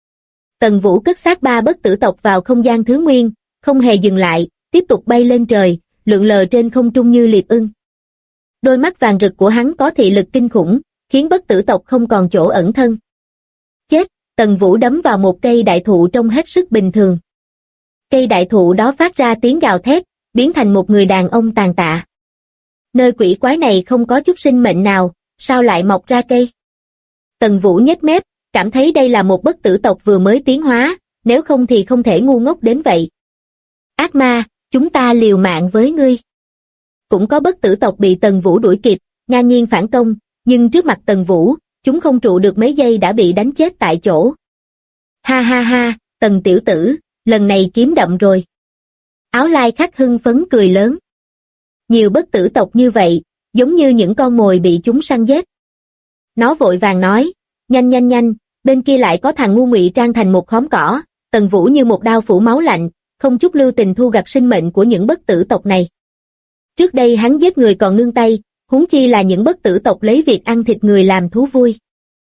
[SPEAKER 2] Tần Vũ cất xác ba bất tử tộc vào không gian thứ nguyên, không hề dừng lại, tiếp tục bay lên trời, lượn lờ trên không trung như liệp ưng. Đôi mắt vàng rực của hắn có thị lực kinh khủng, khiến bất tử tộc không còn chỗ ẩn thân. Chết, Tần Vũ đấm vào một cây đại thụ trông hết sức bình thường. Cây đại thụ đó phát ra tiếng gào thét, biến thành một người đàn ông tàn tạ. Nơi quỷ quái này không có chút sinh mệnh nào, sao lại mọc ra cây? Tần Vũ nhếch mép, cảm thấy đây là một bất tử tộc vừa mới tiến hóa, nếu không thì không thể ngu ngốc đến vậy. Ác ma, chúng ta liều mạng với ngươi. Cũng có bất tử tộc bị Tần Vũ đuổi kịp, ngang nhiên phản công, nhưng trước mặt Tần Vũ, chúng không trụ được mấy giây đã bị đánh chết tại chỗ. Ha ha ha, Tần tiểu tử, lần này kiếm đậm rồi. Áo lai khách hưng phấn cười lớn. Nhiều bất tử tộc như vậy, giống như những con mồi bị chúng săn giết. Nó vội vàng nói, nhanh nhanh nhanh, bên kia lại có thằng ngu ngụy trang thành một khóm cỏ. Tần Vũ như một đao phủ máu lạnh, không chút lưu tình thu gặt sinh mệnh của những bất tử tộc này. Trước đây hắn giết người còn nương tay, huống chi là những bất tử tộc lấy việc ăn thịt người làm thú vui.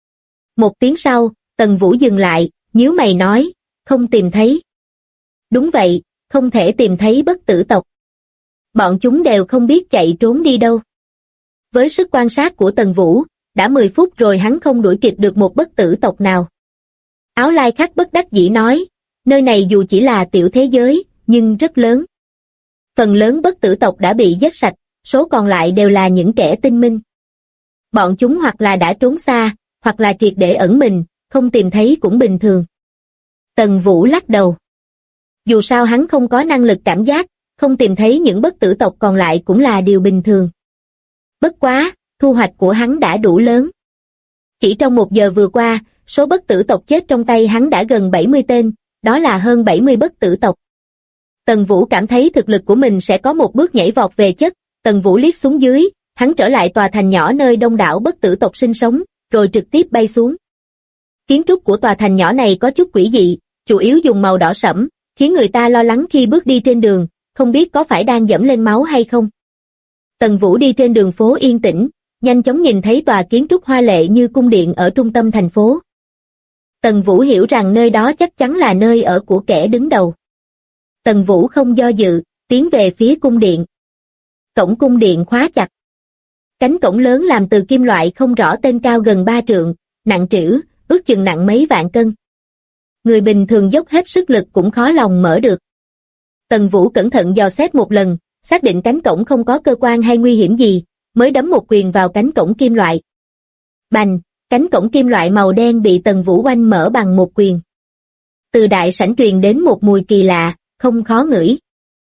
[SPEAKER 2] Một tiếng sau, Tần Vũ dừng lại, nhíu mày nói, không tìm thấy. Đúng vậy, không thể tìm thấy bất tử tộc. Bọn chúng đều không biết chạy trốn đi đâu. Với sức quan sát của Tần Vũ, đã 10 phút rồi hắn không đuổi kịp được một bất tử tộc nào. Áo lai khách bất đắc dĩ nói, nơi này dù chỉ là tiểu thế giới, nhưng rất lớn. Phần lớn bất tử tộc đã bị giết sạch, số còn lại đều là những kẻ tinh minh. Bọn chúng hoặc là đã trốn xa, hoặc là triệt để ẩn mình, không tìm thấy cũng bình thường. Tần Vũ lắc đầu. Dù sao hắn không có năng lực cảm giác, không tìm thấy những bất tử tộc còn lại cũng là điều bình thường. Bất quá, thu hoạch của hắn đã đủ lớn. Chỉ trong 1 giờ vừa qua, số bất tử tộc chết trong tay hắn đã gần 70 tên, đó là hơn 70 bất tử tộc. Tần Vũ cảm thấy thực lực của mình sẽ có một bước nhảy vọt về chất. Tần Vũ liếc xuống dưới, hắn trở lại tòa thành nhỏ nơi đông đảo bất tử tộc sinh sống, rồi trực tiếp bay xuống. Kiến trúc của tòa thành nhỏ này có chút quỷ dị, chủ yếu dùng màu đỏ sẫm, khiến người ta lo lắng khi bước đi trên đường, không biết có phải đang dẫm lên máu hay không. Tần Vũ đi trên đường phố yên tĩnh, nhanh chóng nhìn thấy tòa kiến trúc hoa lệ như cung điện ở trung tâm thành phố. Tần Vũ hiểu rằng nơi đó chắc chắn là nơi ở của kẻ đứng đầu. Tần Vũ không do dự, tiến về phía cung điện. Cổng cung điện khóa chặt. Cánh cổng lớn làm từ kim loại không rõ tên cao gần 3 trượng, nặng trĩu, ước chừng nặng mấy vạn cân. Người bình thường dốc hết sức lực cũng khó lòng mở được. Tần Vũ cẩn thận dò xét một lần, xác định cánh cổng không có cơ quan hay nguy hiểm gì, mới đấm một quyền vào cánh cổng kim loại. Bành, cánh cổng kim loại màu đen bị Tần Vũ oanh mở bằng một quyền. Từ đại sảnh truyền đến một mùi kỳ lạ, không khó ngửi.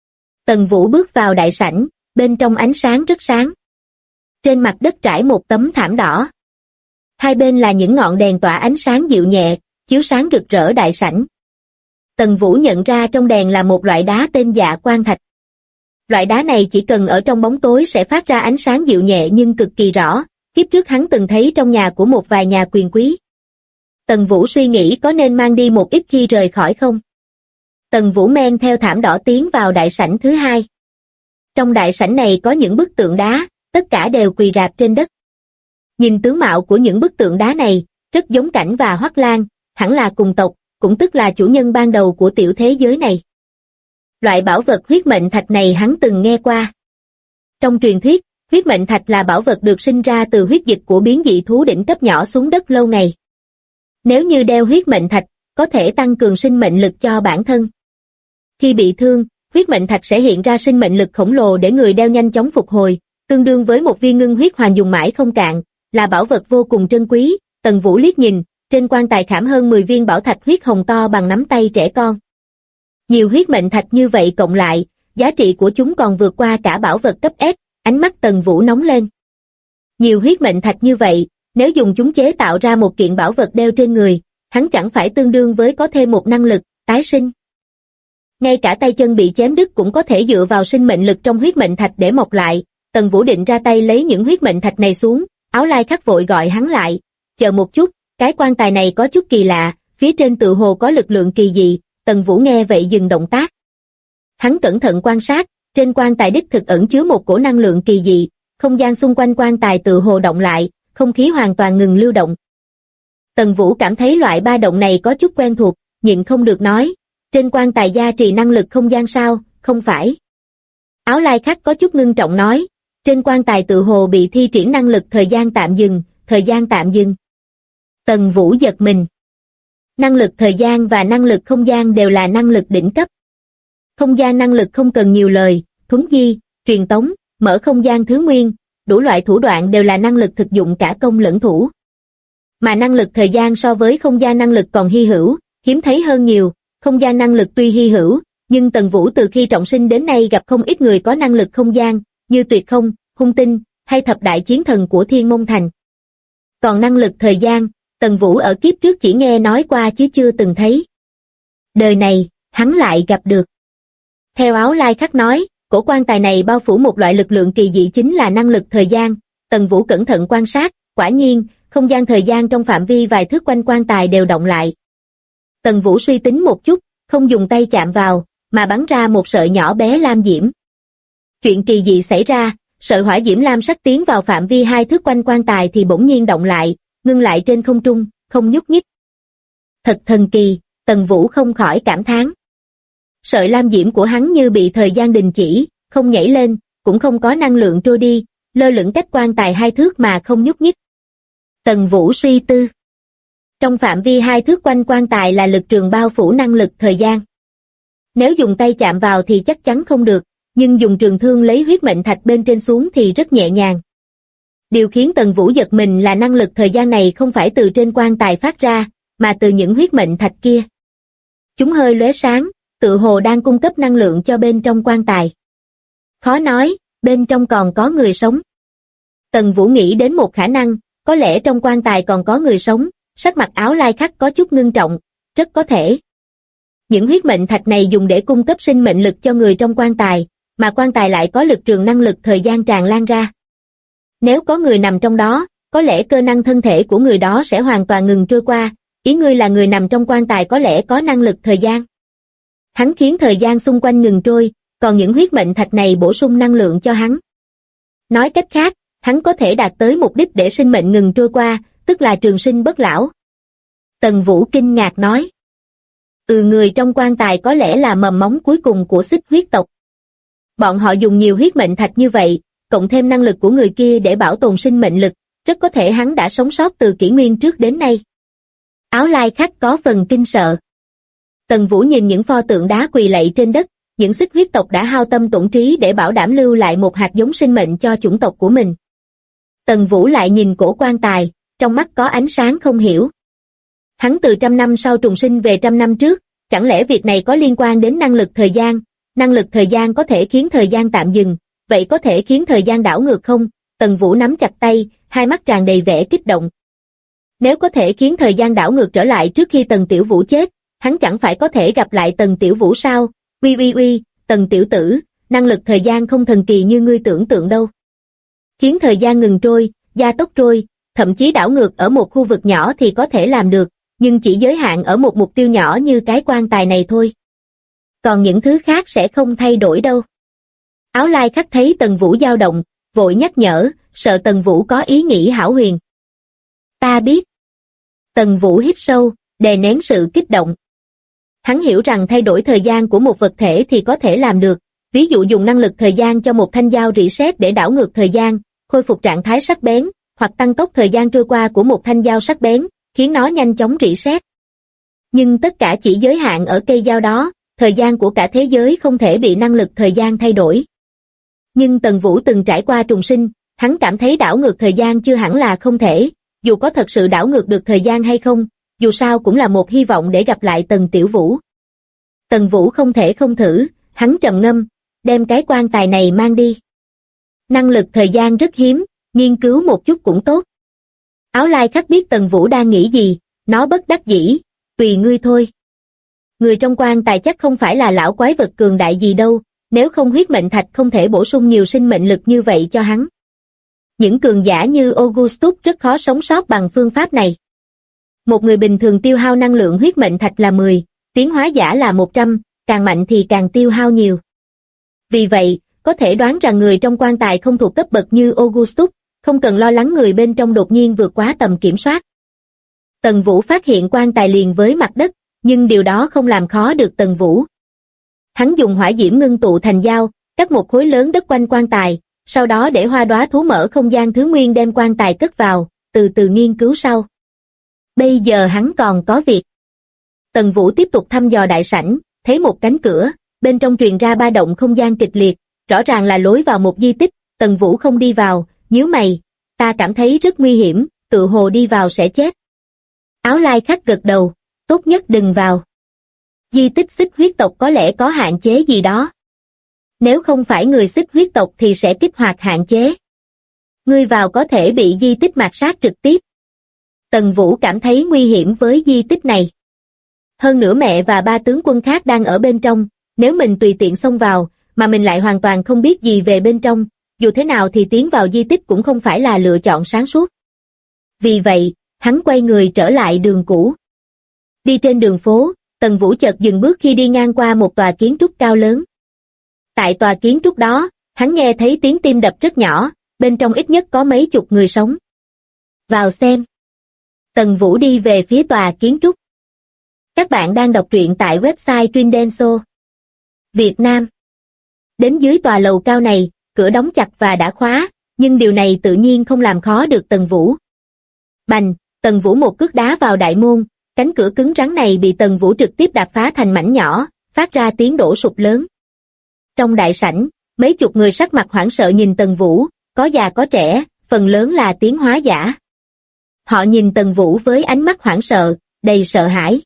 [SPEAKER 2] Tần Vũ bước vào đại sảnh, bên trong ánh sáng rất sáng. Trên mặt đất trải một tấm thảm đỏ. Hai bên là những ngọn đèn tỏa ánh sáng dịu nhẹ, chiếu sáng rực rỡ đại sảnh. Tần Vũ nhận ra trong đèn là một loại đá tên Dạ Quang Thạch. Loại đá này chỉ cần ở trong bóng tối sẽ phát ra ánh sáng dịu nhẹ nhưng cực kỳ rõ, kiếp trước hắn từng thấy trong nhà của một vài nhà quyền quý. Tần Vũ suy nghĩ có nên mang đi một ít khi rời khỏi không? Tần Vũ men theo thảm đỏ tiến vào đại sảnh thứ hai. Trong đại sảnh này có những bức tượng đá, tất cả đều quỳ rạp trên đất. Nhìn tướng mạo của những bức tượng đá này, rất giống Cảnh và Hoắc Lan, hẳn là cùng tộc, cũng tức là chủ nhân ban đầu của tiểu thế giới này. Loại bảo vật huyết mệnh thạch này hắn từng nghe qua. Trong truyền thuyết, huyết mệnh thạch là bảo vật được sinh ra từ huyết dịch của biến dị thú đỉnh cấp nhỏ xuống đất lâu ngày. Nếu như đeo huyết mệnh thạch, có thể tăng cường sinh mệnh lực cho bản thân. Khi bị thương, huyết mệnh thạch sẽ hiện ra sinh mệnh lực khổng lồ để người đeo nhanh chóng phục hồi, tương đương với một viên ngưng huyết hoàn dùng mãi không cạn, là bảo vật vô cùng trân quý. Tần Vũ liếc nhìn, trên quan tài khảm hơn 10 viên bảo thạch huyết hồng to bằng nắm tay trẻ con. Nhiều huyết mệnh thạch như vậy cộng lại, giá trị của chúng còn vượt qua cả bảo vật cấp S, ánh mắt Tần Vũ nóng lên. Nhiều huyết mệnh thạch như vậy, nếu dùng chúng chế tạo ra một kiện bảo vật đeo trên người, hắn chẳng phải tương đương với có thêm một năng lực, tái sinh. Ngay cả tay chân bị chém đứt cũng có thể dựa vào sinh mệnh lực trong huyết mệnh thạch để mọc lại. Tần Vũ định ra tay lấy những huyết mệnh thạch này xuống, Áo Lai Khắc vội gọi hắn lại. Chờ một chút, cái quan tài này có chút kỳ lạ, phía trên tựa hồ có lực lượng kỳ dị. Tần Vũ nghe vậy dừng động tác. Hắn cẩn thận quan sát, trên quan tài đích thực ẩn chứa một cổ năng lượng kỳ dị, không gian xung quanh quan tài tựa hồ động lại, không khí hoàn toàn ngừng lưu động. Tần Vũ cảm thấy loại ba động này có chút quen thuộc, nhịn không được nói, trên quan tài gia trì năng lực không gian sao, không phải. Áo Lai Khắc có chút ngưng trọng nói, trên quan tài tựa hồ bị thi triển năng lực thời gian tạm dừng, thời gian tạm dừng. Tần Vũ giật mình. Năng lực thời gian và năng lực không gian đều là năng lực đỉnh cấp. Không gian năng lực không cần nhiều lời, thuấn di, truyền tống, mở không gian thứ nguyên, đủ loại thủ đoạn đều là năng lực thực dụng cả công lẫn thủ. Mà năng lực thời gian so với không gian năng lực còn hy hữu, hiếm thấy hơn nhiều. Không gian năng lực tuy hy hữu, nhưng Tần Vũ từ khi trọng sinh đến nay gặp không ít người có năng lực không gian, như Tuyệt Không, Hung Tinh, hay thập đại chiến thần của Thiên Môn Thành. Còn năng lực thời gian, Tần Vũ ở kiếp trước chỉ nghe nói qua chứ chưa từng thấy. Đời này, hắn lại gặp được. Theo Áo Lai Khắc nói, cổ quan tài này bao phủ một loại lực lượng kỳ dị chính là năng lực thời gian. Tần Vũ cẩn thận quan sát, quả nhiên, không gian thời gian trong phạm vi vài thước quanh quan tài đều động lại. Tần Vũ suy tính một chút, không dùng tay chạm vào, mà bắn ra một sợi nhỏ bé lam diễm. Chuyện kỳ dị xảy ra, sợi hỏa diễm lam sắc tiến vào phạm vi 2 thước quanh quan tài thì bỗng nhiên động lại, ngưng lại trên không trung, không nhúc nhích. Thật thần kỳ, Tần Vũ không khỏi cảm thán. Sợi lam diễm của hắn như bị thời gian đình chỉ, không nhảy lên, cũng không có năng lượng trôi đi, lơ lửng cách quan tài 2 thước mà không nhúc nhích. Tần Vũ suy tư. Trong phạm vi 2 thước quanh quan tài là lực trường bao phủ năng lực thời gian. Nếu dùng tay chạm vào thì chắc chắn không được, nhưng dùng trường thương lấy huyết mệnh thạch bên trên xuống thì rất nhẹ nhàng. Điều khiến Tần Vũ giật mình là năng lực thời gian này không phải từ trên quan tài phát ra, mà từ những huyết mệnh thạch kia. Chúng hơi lóe sáng, tựa hồ đang cung cấp năng lượng cho bên trong quan tài. Khó nói, bên trong còn có người sống. Tần Vũ nghĩ đến một khả năng, có lẽ trong quan tài còn có người sống. Sắc mặt Áo Lai Khắc có chút ngưng trọng, rất có thể. Những huyết mệnh thạch này dùng để cung cấp sinh mệnh lực cho người trong quan tài, mà quan tài lại có lực trường năng lực thời gian tràn lan ra. Nếu có người nằm trong đó, có lẽ cơ năng thân thể của người đó sẽ hoàn toàn ngừng trôi qua, ý ngươi là người nằm trong quan tài có lẽ có năng lực thời gian. Hắn khiến thời gian xung quanh ngừng trôi, còn những huyết mệnh thạch này bổ sung năng lượng cho hắn. Nói cách khác, hắn có thể đạt tới mục đích để sinh mệnh ngừng trôi qua, tức là trường sinh bất lão. Tần Vũ kinh ngạc nói. Người trong quan tài có lẽ là mầm móng cuối cùng của Xích huyết tộc. Bọn họ dùng nhiều huyết mệnh thạch như vậy, cộng thêm năng lực của người kia để bảo tồn sinh mệnh lực, rất có thể hắn đã sống sót từ kỷ nguyên trước đến nay. Áo Lai Khắc có phần kinh sợ. Tần Vũ nhìn những pho tượng đá quỳ lạy trên đất, những Xích huyết tộc đã hao tâm tổn trí để bảo đảm lưu lại một hạt giống sinh mệnh cho chủng tộc của mình. Tần Vũ lại nhìn cổ quan tài, trong mắt có ánh sáng không hiểu. Hắn từ 100 năm sau trùng sinh về 100 năm trước, chẳng lẽ việc này có liên quan đến năng lực thời gian? Năng lực thời gian có thể khiến thời gian tạm dừng, vậy có thể khiến thời gian đảo ngược không? Tần Vũ nắm chặt tay, hai mắt tràn đầy vẻ kích động. Nếu có thể khiến thời gian đảo ngược trở lại trước khi Tần Tiểu Vũ chết, hắn chẳng phải có thể gặp lại Tần Tiểu Vũ sao? Uy, Tần tiểu tử, năng lực thời gian không thần kỳ như ngươi tưởng tượng đâu. Khiến thời gian ngừng trôi, gia tốc trôi, thậm chí đảo ngược ở một khu vực nhỏ thì có thể làm được, nhưng chỉ giới hạn ở một mục tiêu nhỏ như cái quan tài này thôi. Còn những thứ khác sẽ không thay đổi đâu. Áo Lai Khắc thấy Tần Vũ dao động, vội nhắc nhở, sợ Tần Vũ có ý nghĩ hão huyền. Ta biết. Tần Vũ hít sâu, đè nén sự kích động. Hắn hiểu rằng thay đổi thời gian của một vật thể thì có thể làm được, ví dụ dùng năng lực thời gian cho một thanh dao rỉ sét để đảo ngược thời gian, khôi phục trạng thái sắc bén, hoặc tăng tốc thời gian trôi qua của một thanh dao sắc bén, khiến nó nhanh chóng rỉ sét. Nhưng tất cả chỉ giới hạn ở cây dao đó, thời gian của cả thế giới không thể bị năng lực thời gian thay đổi. Nhưng Tần Vũ từng trải qua trùng sinh, hắn cảm thấy đảo ngược thời gian chưa hẳn là không thể, dù có thật sự đảo ngược được thời gian hay không, dù sao cũng là một hy vọng để gặp lại Tần Tiểu Vũ. Tần Vũ không thể không thử, hắn trầm ngâm, đem cái quan tài này mang đi. Năng lực thời gian rất hiếm, nghiên cứu một chút cũng tốt. Áo Lai Khắc biết Tần Vũ đang nghĩ gì, nó bất đắc dĩ, tùy ngươi thôi. Người trong quan tài chắc không phải là lão quái vật cường đại gì đâu, nếu không huyết mệnh thạch không thể bổ sung nhiều sinh mệnh lực như vậy cho hắn. Những cường giả như Augustus rất khó sống sót bằng phương pháp này. Một người bình thường tiêu hao năng lượng huyết mệnh thạch là 10, tiến hóa giả là 100, càng mạnh thì càng tiêu hao nhiều. Vì vậy, có thể đoán rằng người trong quan tài không thuộc cấp bậc như Augustus, không cần lo lắng người bên trong đột nhiên vượt quá tầm kiểm soát. Tần Vũ phát hiện quan tài liền với mặt đất, nhưng điều đó không làm khó được Tần Vũ. Hắn dùng hỏa diễm ngưng tụ thành dao, cắt một khối lớn đất quanh quan tài, sau đó để hoa đóa thú mở không gian thứ nguyên đem quan tài cất vào, từ từ nghiên cứu sau. Bây giờ hắn còn có việc. Tần Vũ tiếp tục thăm dò đại sảnh, thấy một cánh cửa, bên trong truyền ra ba động không gian kịch liệt, rõ ràng là lối vào một di tích. Tần Vũ không đi vào, nhíu mày, ta cảm thấy rất nguy hiểm, tự hồ đi vào sẽ chết. Áo Lai Khắc gật đầu, tốt nhất đừng vào. Di tích xích huyết tộc có lẽ có hạn chế gì đó. Nếu không phải người xích huyết tộc thì sẽ kích hoạt hạn chế. Ngươi vào có thể bị di tích mạt sát trực tiếp. Tần Vũ cảm thấy nguy hiểm với di tích này. Hơn nữa mẹ và ba tướng quân khác đang ở bên trong, nếu mình tùy tiện xông vào, mà mình lại hoàn toàn không biết gì về bên trong, dù thế nào thì tiến vào di tích cũng không phải là lựa chọn sáng suốt. Vì vậy, hắn quay người trở lại đường cũ. Đi trên đường phố, Tần Vũ chợt dừng bước khi đi ngang qua một tòa kiến trúc cao lớn. Tại tòa kiến trúc đó, hắn nghe thấy tiếng tim đập rất nhỏ, bên trong ít nhất có mấy chục người sống. Vào xem. Tần Vũ đi về phía tòa kiến trúc. Các bạn đang đọc truyện tại website Trindenso, Việt Nam. Đến dưới tòa lầu cao này, cửa đóng chặt và đã khóa, nhưng điều này tự nhiên không làm khó được Tần Vũ. Bành, Tần Vũ một cước đá vào đại môn, cánh cửa cứng rắn này bị Tần Vũ trực tiếp đạp phá thành mảnh nhỏ, phát ra tiếng đổ sụp lớn. Trong đại sảnh, mấy chục người sắc mặt hoảng sợ nhìn Tần Vũ, có già có trẻ, phần lớn là tiến hóa giả. Họ nhìn Tần Vũ với ánh mắt hoảng sợ, đầy sợ hãi.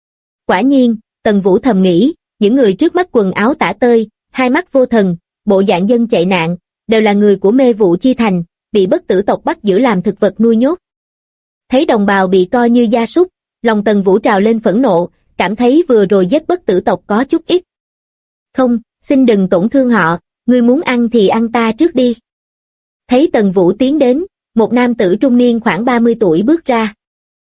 [SPEAKER 2] Quả nhiên, Tần Vũ thầm nghĩ, những người trước mắt quần áo tả tơi, hai mắt vô thần, bộ dạng dân chạy nạn, đều là người của Mê Vụ Chi Thành, bị bất tử tộc bắt giữ làm thực vật nuôi nhốt. Thấy đồng bào bị coi như gia súc, lòng Tần Vũ trào lên phẫn nộ, cảm thấy vừa rồi giết bất tử tộc có chút ít. Không, xin đừng tổn thương họ, ngươi muốn ăn thì ăn ta trước đi. Thấy Tần Vũ tiến đến, một nam tử trung niên khoảng 30 tuổi bước ra.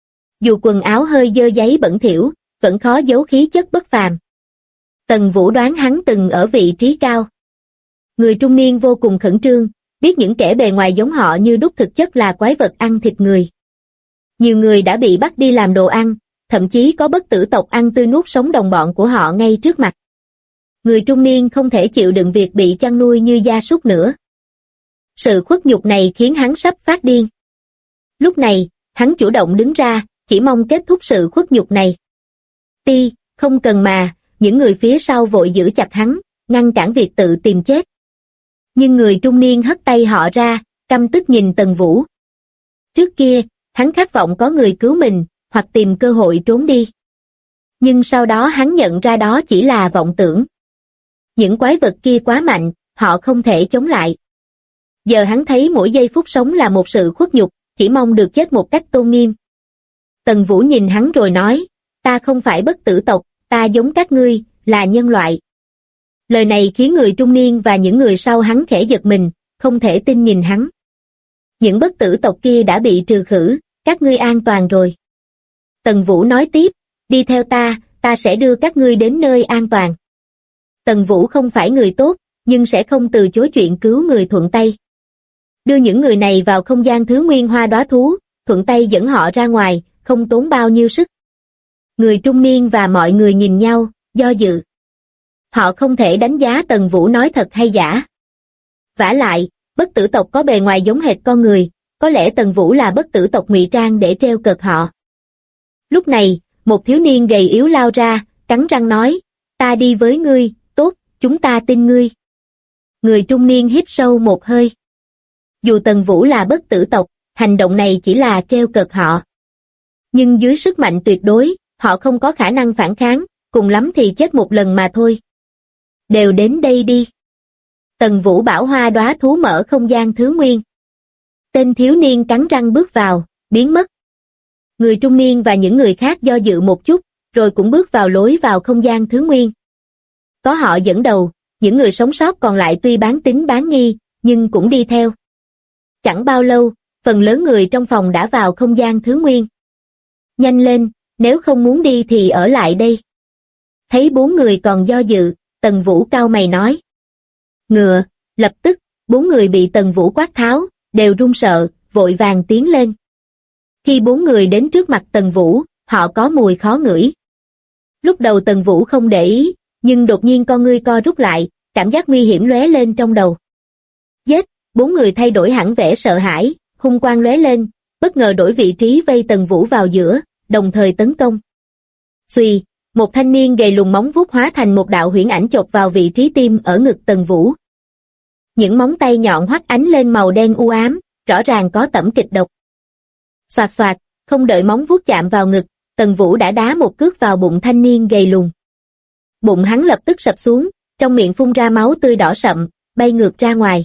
[SPEAKER 2] Dù quần áo hơi dơ giấy bẩn thỉu, vẫn khó giấu khí chất bất phàm. Tần Vũ đoán hắn từng ở vị trí cao. Người trung niên vô cùng khẩn trương, biết những kẻ bề ngoài giống họ như đúc thực chất là quái vật ăn thịt người. Nhiều người đã bị bắt đi làm đồ ăn, thậm chí có bất tử tộc ăn tươi nuốt sống đồng bọn của họ ngay trước mặt. Người trung niên không thể chịu đựng việc bị chăn nuôi như gia súc nữa. Sự khuất nhục này khiến hắn sắp phát điên. Lúc này, hắn chủ động đứng ra, chỉ mong kết thúc sự khuất nhục này. Ti, không cần mà, những người phía sau vội giữ chặt hắn, ngăn cản việc tự tìm chết. Nhưng người trung niên hất tay họ ra, căm tức nhìn Tần Vũ. Trước kia, hắn khát vọng có người cứu mình, hoặc tìm cơ hội trốn đi. Nhưng sau đó hắn nhận ra đó chỉ là vọng tưởng. Những quái vật kia quá mạnh, họ không thể chống lại. Giờ hắn thấy mỗi giây phút sống là một sự khuất nhục, chỉ mong được chết một cách tôn nghiêm. Tần Vũ nhìn hắn rồi nói, ta không phải bất tử tộc, ta giống các ngươi, là nhân loại. Lời này khiến người trung niên và những người sau hắn khẽ giật mình, không thể tin nhìn hắn. Những bất tử tộc kia đã bị trừ khử, các ngươi an toàn rồi. Tần Vũ nói tiếp, đi theo ta sẽ đưa các ngươi đến nơi an toàn. Tần Vũ không phải người tốt, nhưng sẽ không từ chối chuyện cứu người thuận tay. Đưa những người này vào không gian thứ nguyên hoa đóa thú, thuận tay dẫn họ ra ngoài, không tốn bao nhiêu sức. Người trung niên và mọi người nhìn nhau, do dự. Họ không thể đánh giá Tần Vũ nói thật hay giả. Vả lại, bất tử tộc có bề ngoài giống hệt con người, có lẽ Tần Vũ là bất tử tộc ngụy trang để trêu cợt họ. Lúc này, một thiếu niên gầy yếu lao ra, cắn răng nói, ta đi với ngươi, tốt, chúng ta tin ngươi. Người trung niên hít sâu một hơi. Dù Tần Vũ là bất tử tộc, hành động này chỉ là trêu cợt họ. Nhưng dưới sức mạnh tuyệt đối, họ không có khả năng phản kháng, cùng lắm thì chết một lần mà thôi. Đều đến đây đi. Tần Vũ bảo hoa đóa thú mở không gian thứ nguyên. Tên thiếu niên cắn răng bước vào, biến mất. Người trung niên và những người khác do dự một chút, rồi cũng bước vào lối vào không gian thứ nguyên. Có họ dẫn đầu, những người sống sót còn lại tuy bán tín bán nghi, nhưng cũng đi theo. Chẳng bao lâu, phần lớn người trong phòng đã vào không gian thứ nguyên. Nhanh lên, nếu không muốn đi thì ở lại đây. Thấy 4 người còn do dự, Tần Vũ cau mày nói. Ngựa, lập tức, 4 người bị Tần Vũ quát tháo, đều run sợ, vội vàng tiến lên. Khi 4 người đến trước mặt Tần Vũ, họ có mùi khó ngửi. Lúc đầu Tần Vũ không để ý, nhưng đột nhiên con ngươi co rút lại, cảm giác nguy hiểm lóe lên trong đầu. Giết, 4 người thay đổi hẳn vẻ sợ hãi, hung quang lóe lên, bất ngờ đổi vị trí vây Tần Vũ vào giữa, đồng thời tấn công. Xuy, một thanh niên gầy lùn móng vuốt hóa thành một đạo huyễn ảnh chộp vào vị trí tim ở ngực Tần Vũ. Những móng tay nhọn hoắt ánh lên màu đen u ám, rõ ràng có tẩm kịch độc. Xoạt xoạt, không đợi móng vuốt chạm vào ngực, Tần Vũ đã đá một cước vào bụng thanh niên gầy lùn. Bụng hắn lập tức sập xuống, trong miệng phun ra máu tươi đỏ sậm, bay ngược ra ngoài.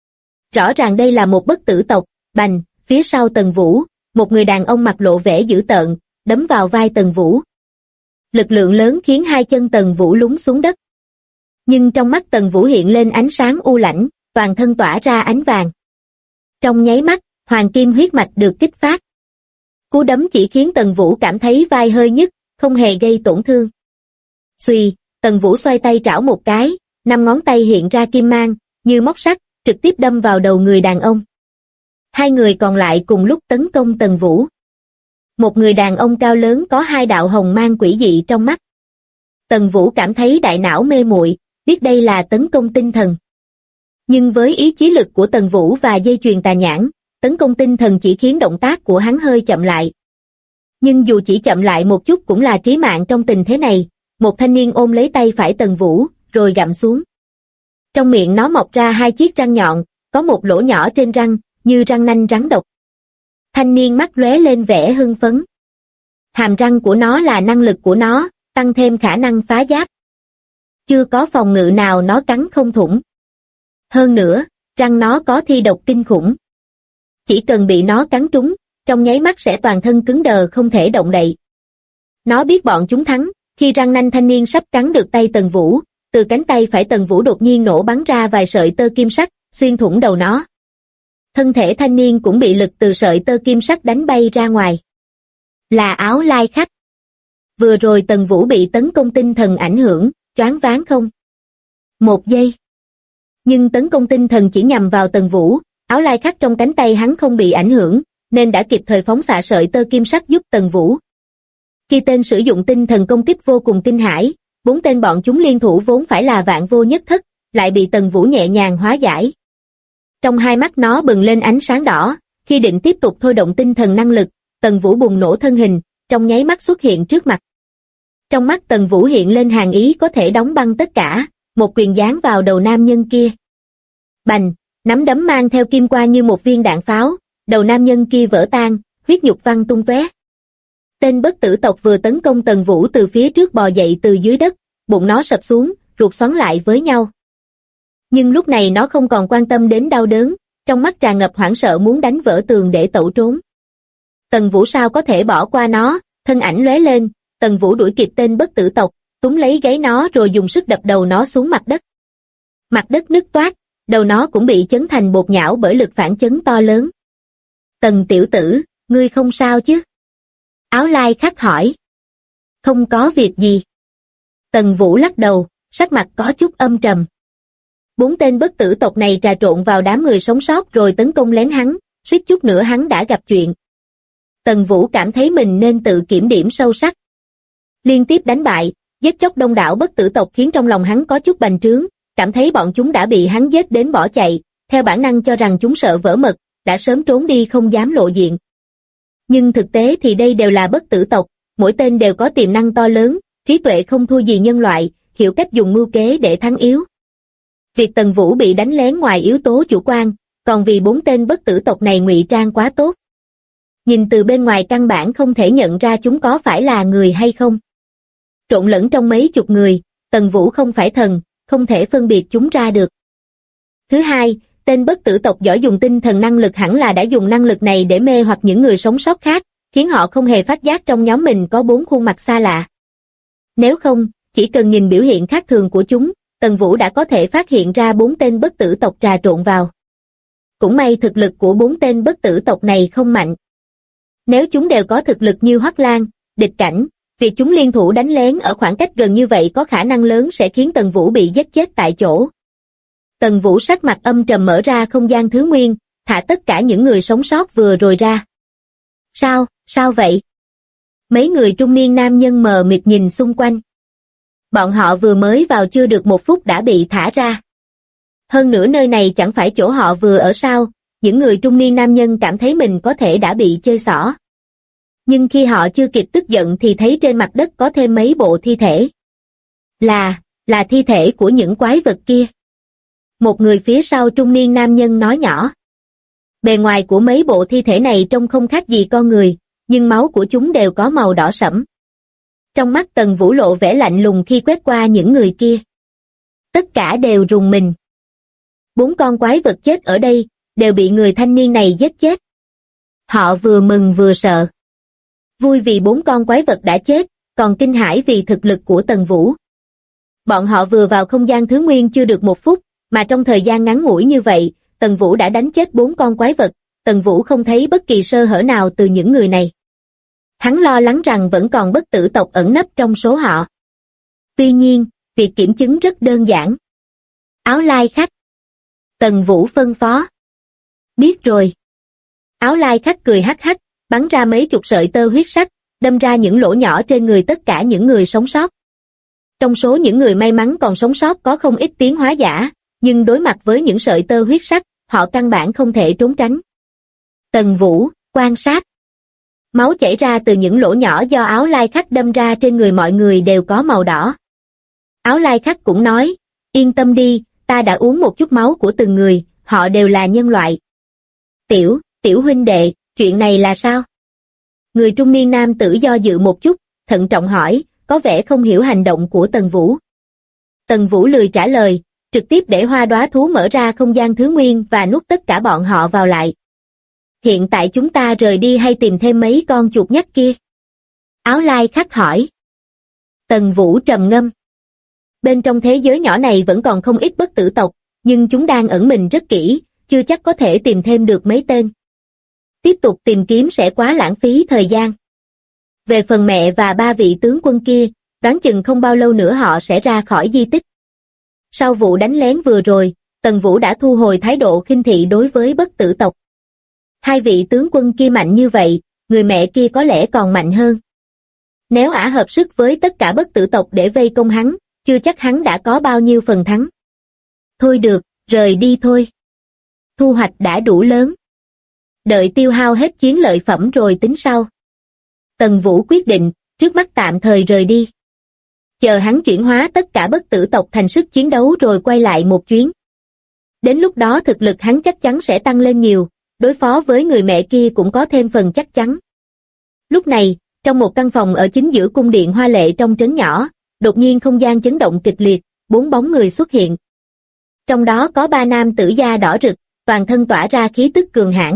[SPEAKER 2] Rõ ràng đây là một bất tử tộc, bành, phía sau Tần Vũ, một người đàn ông mặt lộ vẻ dữ tợn, đấm vào vai Tần Vũ. Lực lượng lớn khiến hai chân Tần Vũ lún xuống đất. Nhưng trong mắt Tần Vũ hiện lên ánh sáng u lãnh, toàn thân tỏa ra ánh vàng. Trong nháy mắt, hoàng kim huyết mạch được kích phát. Cú đấm chỉ khiến Tần Vũ cảm thấy vai hơi nhức, không hề gây tổn thương. Xuy, Tần Vũ xoay tay trảo một cái, 5 ngón tay hiện ra kim mang, như móc sắt, trực tiếp đâm vào đầu người đàn ông. Hai người còn lại cùng lúc tấn công Tần Vũ. Một người đàn ông cao lớn có 2 đạo hồng mang quỷ dị trong mắt. Tần Vũ cảm thấy đại não mê muội, biết đây là tấn công tinh thần. Nhưng với ý chí lực của Tần Vũ và dây chuyền tà nhãn, tấn công tinh thần chỉ khiến động tác của hắn hơi chậm lại. Nhưng dù chỉ chậm lại một chút cũng là trí mạng trong tình thế này, một thanh niên ôm lấy tay phải Tần Vũ, rồi gặm xuống. Trong miệng nó mọc ra 2 chiếc răng nhọn, có một lỗ nhỏ trên răng, như răng nanh rắn độc. Thanh niên mắt lóe lên vẻ hưng phấn. Hàm răng của nó là năng lực của nó, tăng thêm khả năng phá giáp. Chưa có phòng ngự nào nó cắn không thủng. Hơn nữa, răng nó có thi độc kinh khủng. Chỉ cần bị nó cắn trúng, trong nháy mắt sẽ toàn thân cứng đờ không thể động đậy. Nó biết bọn chúng thắng, khi răng nanh thanh niên sắp cắn được tay Tần Vũ, từ cánh tay phải Tần Vũ đột nhiên nổ bắn ra vài sợi tơ kim sắc, xuyên thủng đầu nó. Thân thể thanh niên cũng bị lực từ sợi tơ kim sắc đánh bay ra ngoài. Là Áo Lai Khách. Vừa rồi Tần Vũ bị tấn công tinh thần ảnh hưởng, choáng váng không? 1 giây. Nhưng tấn công tinh thần chỉ nhằm vào Tần Vũ, Áo Lai Khách trong cánh tay hắn không bị ảnh hưởng, nên đã kịp thời phóng xạ sợi tơ kim sắc giúp Tần Vũ. Khi tên sử dụng tinh thần công kích vô cùng kinh hãi, 4 tên bọn chúng liên thủ vốn phải là vạn vô nhất thất, lại bị Tần Vũ nhẹ nhàng hóa giải. Trong hai mắt nó bừng lên ánh sáng đỏ, khi định tiếp tục thôi động tinh thần năng lực, Tần Vũ bùng nổ thân hình, trong nháy mắt xuất hiện trước mặt. Trong mắt Tần Vũ hiện lên hàn ý có thể đóng băng tất cả, một quyền giáng vào đầu nam nhân kia. Bành, nắm đấm mang theo kim qua như một viên đạn pháo, đầu nam nhân kia vỡ tan, huyết nhục văng tung tóe. Tên bất tử tộc vừa tấn công Tần Vũ từ phía trước bò dậy từ dưới đất, bụng nó sập xuống, ruột xoắn lại với nhau. Nhưng lúc này nó không còn quan tâm đến đau đớn, trong mắt tràn ngập hoảng sợ muốn đánh vỡ tường để tẩu trốn. Tần Vũ sao có thể bỏ qua nó, thân ảnh lóe lên, Tần Vũ đuổi kịp tên bất tử tộc, túm lấy gáy nó rồi dùng sức đập đầu nó xuống mặt đất. Mặt đất nứt toác, đầu nó cũng bị chấn thành bột nhão bởi lực phản chấn to lớn. Tần tiểu tử, ngươi không sao chứ? Áo Lai Khách hỏi. Không có việc gì. Tần Vũ lắc đầu, sắc mặt có chút âm trầm. 4 tên bất tử tộc này trà trộn vào đám người sống sót rồi tấn công lén hắn, suýt chút nữa hắn đã gặp chuyện. Tần Vũ cảm thấy mình nên tự kiểm điểm sâu sắc. Liên tiếp đánh bại, giết chóc đông đảo bất tử tộc khiến trong lòng hắn có chút bành trướng, cảm thấy bọn chúng đã bị hắn giết đến bỏ chạy, theo bản năng cho rằng chúng sợ vỡ mật, đã sớm trốn đi không dám lộ diện. Nhưng thực tế thì đây đều là bất tử tộc, mỗi tên đều có tiềm năng to lớn, trí tuệ không thua gì nhân loại, hiểu cách dùng mưu kế để thắng yếu. Việc Tần Vũ bị đánh lén ngoài yếu tố chủ quan, còn vì 4 tên bất tử tộc này ngụy trang quá tốt. Nhìn từ bên ngoài căn bản không thể nhận ra chúng có phải là người hay không. Trộn lẫn trong mấy chục người, Tần Vũ không phải thần, không thể phân biệt chúng ra được. Thứ hai, tên bất tử tộc giỏi dùng tinh thần năng lực hẳn là đã dùng năng lực này để mê hoặc những người sống sót khác, khiến họ không hề phát giác trong nhóm mình có 4 khuôn mặt xa lạ. Nếu không, chỉ cần nhìn biểu hiện khác thường của chúng, Tần Vũ đã có thể phát hiện ra 4 tên bất tử tộc trà trộn vào. Cũng may thực lực của 4 tên bất tử tộc này không mạnh. Nếu chúng đều có thực lực như Hoắc Lan, Địch Cảnh, việc chúng liên thủ đánh lén ở khoảng cách gần như vậy có khả năng lớn sẽ khiến Tần Vũ bị giết chết tại chỗ. Tần Vũ sắc mặt âm trầm mở ra không gian thứ nguyên, thả tất cả những người sống sót vừa rồi ra. Sao vậy? Mấy người trung niên nam nhân mờ mịt nhìn xung quanh. Bọn họ vừa mới vào chưa được 1 phút đã bị thả ra. Hơn nữa nơi này chẳng phải chỗ họ vừa ở sao, những người trung niên nam nhân cảm thấy mình có thể đã bị chơi xỏ. Nhưng khi họ chưa kịp tức giận thì thấy trên mặt đất có thêm mấy bộ thi thể. Là thi thể của những quái vật kia. Một người phía sau trung niên nam nhân nói nhỏ. Bề ngoài của mấy bộ thi thể này trông không khác gì con người, nhưng máu của chúng đều có màu đỏ sẫm. Trong mắt Tần Vũ lộ vẻ lạnh lùng khi quét qua những người kia. Tất cả đều rùng mình. 4 con quái vật chết ở đây, đều bị người thanh niên này giết chết. Họ vừa mừng vừa sợ. Vui vì 4 con quái vật đã chết, còn kinh hãi vì thực lực của Tần Vũ. Bọn họ vừa vào không gian thứ nguyên chưa được 1 phút, mà trong thời gian ngắn ngủi như vậy, Tần Vũ đã đánh chết 4 con quái vật, Tần Vũ không thấy bất kỳ sơ hở nào từ những người này. Hắn lo lắng rằng vẫn còn bất tử tộc ẩn nấp trong số họ. Tuy nhiên, việc kiểm chứng rất đơn giản. Áo lai khách. Tần Vũ phân phó. Biết rồi. Áo lai khách cười hắc hắc, bắn ra mấy chục sợi tơ huyết sắc, đâm ra những lỗ nhỏ trên người tất cả những người sống sót. Trong số những người may mắn còn sống sót có không ít tiến hóa giả, nhưng đối mặt với những sợi tơ huyết sắc, họ căn bản không thể trốn tránh. Tần Vũ, quan sát. Máu chảy ra từ những lỗ nhỏ do áo lai khách đâm ra trên người mọi người đều có màu đỏ. Áo lai khách cũng nói, yên tâm đi, ta đã uống một chút máu của từng người, họ đều là nhân loại. Tiểu huynh đệ, chuyện này là sao? Người trung niên nam tử do dự một chút, thận trọng hỏi, có vẻ không hiểu hành động của Tần Vũ. Tần Vũ lười trả lời, trực tiếp để hoa đóa thú mở ra không gian thứ nguyên và nuốt tất cả bọn họ vào lại. Hiện tại chúng ta rời đi hay tìm thêm mấy con chuột nhắt kia? Áo lai khách hỏi. Tần Vũ trầm ngâm. Bên trong thế giới nhỏ này vẫn còn không ít bất tử tộc, nhưng chúng đang ẩn mình rất kỹ, chưa chắc có thể tìm thêm được mấy tên. Tiếp tục tìm kiếm sẽ quá lãng phí thời gian. Về phần mẹ và 3 vị tướng quân kia, đoán chừng không bao lâu nữa họ sẽ ra khỏi di tích. Sau vụ đánh lén vừa rồi, Tần Vũ đã thu hồi thái độ khinh thị đối với bất tử tộc. 2 vị tướng quân kia mạnh như vậy, người mẹ kia có lẽ còn mạnh hơn. Nếu ả hợp sức với tất cả bất tử tộc để vây công hắn, chưa chắc hắn đã có bao nhiêu phần thắng. Thôi được, rời đi thôi. Thu hoạch đã đủ lớn. Đợi tiêu hao hết chiến lợi phẩm rồi tính sau. Tần Vũ quyết định, trước mắt tạm thời rời đi. Chờ hắn chuyển hóa tất cả bất tử tộc thành sức chiến đấu rồi quay lại một chuyến. Đến lúc đó thực lực hắn chắc chắn sẽ tăng lên nhiều, đối phó với người mẹ kia cũng có thêm phần chắc chắn. Lúc này, trong một căn phòng ở chính giữa cung điện hoa lệ trong trấn nhỏ, đột nhiên không gian chấn động kịch liệt, 4 bóng người xuất hiện. Trong đó có 3 nam tử da đỏ rực, toàn thân tỏa ra khí tức cường hãn.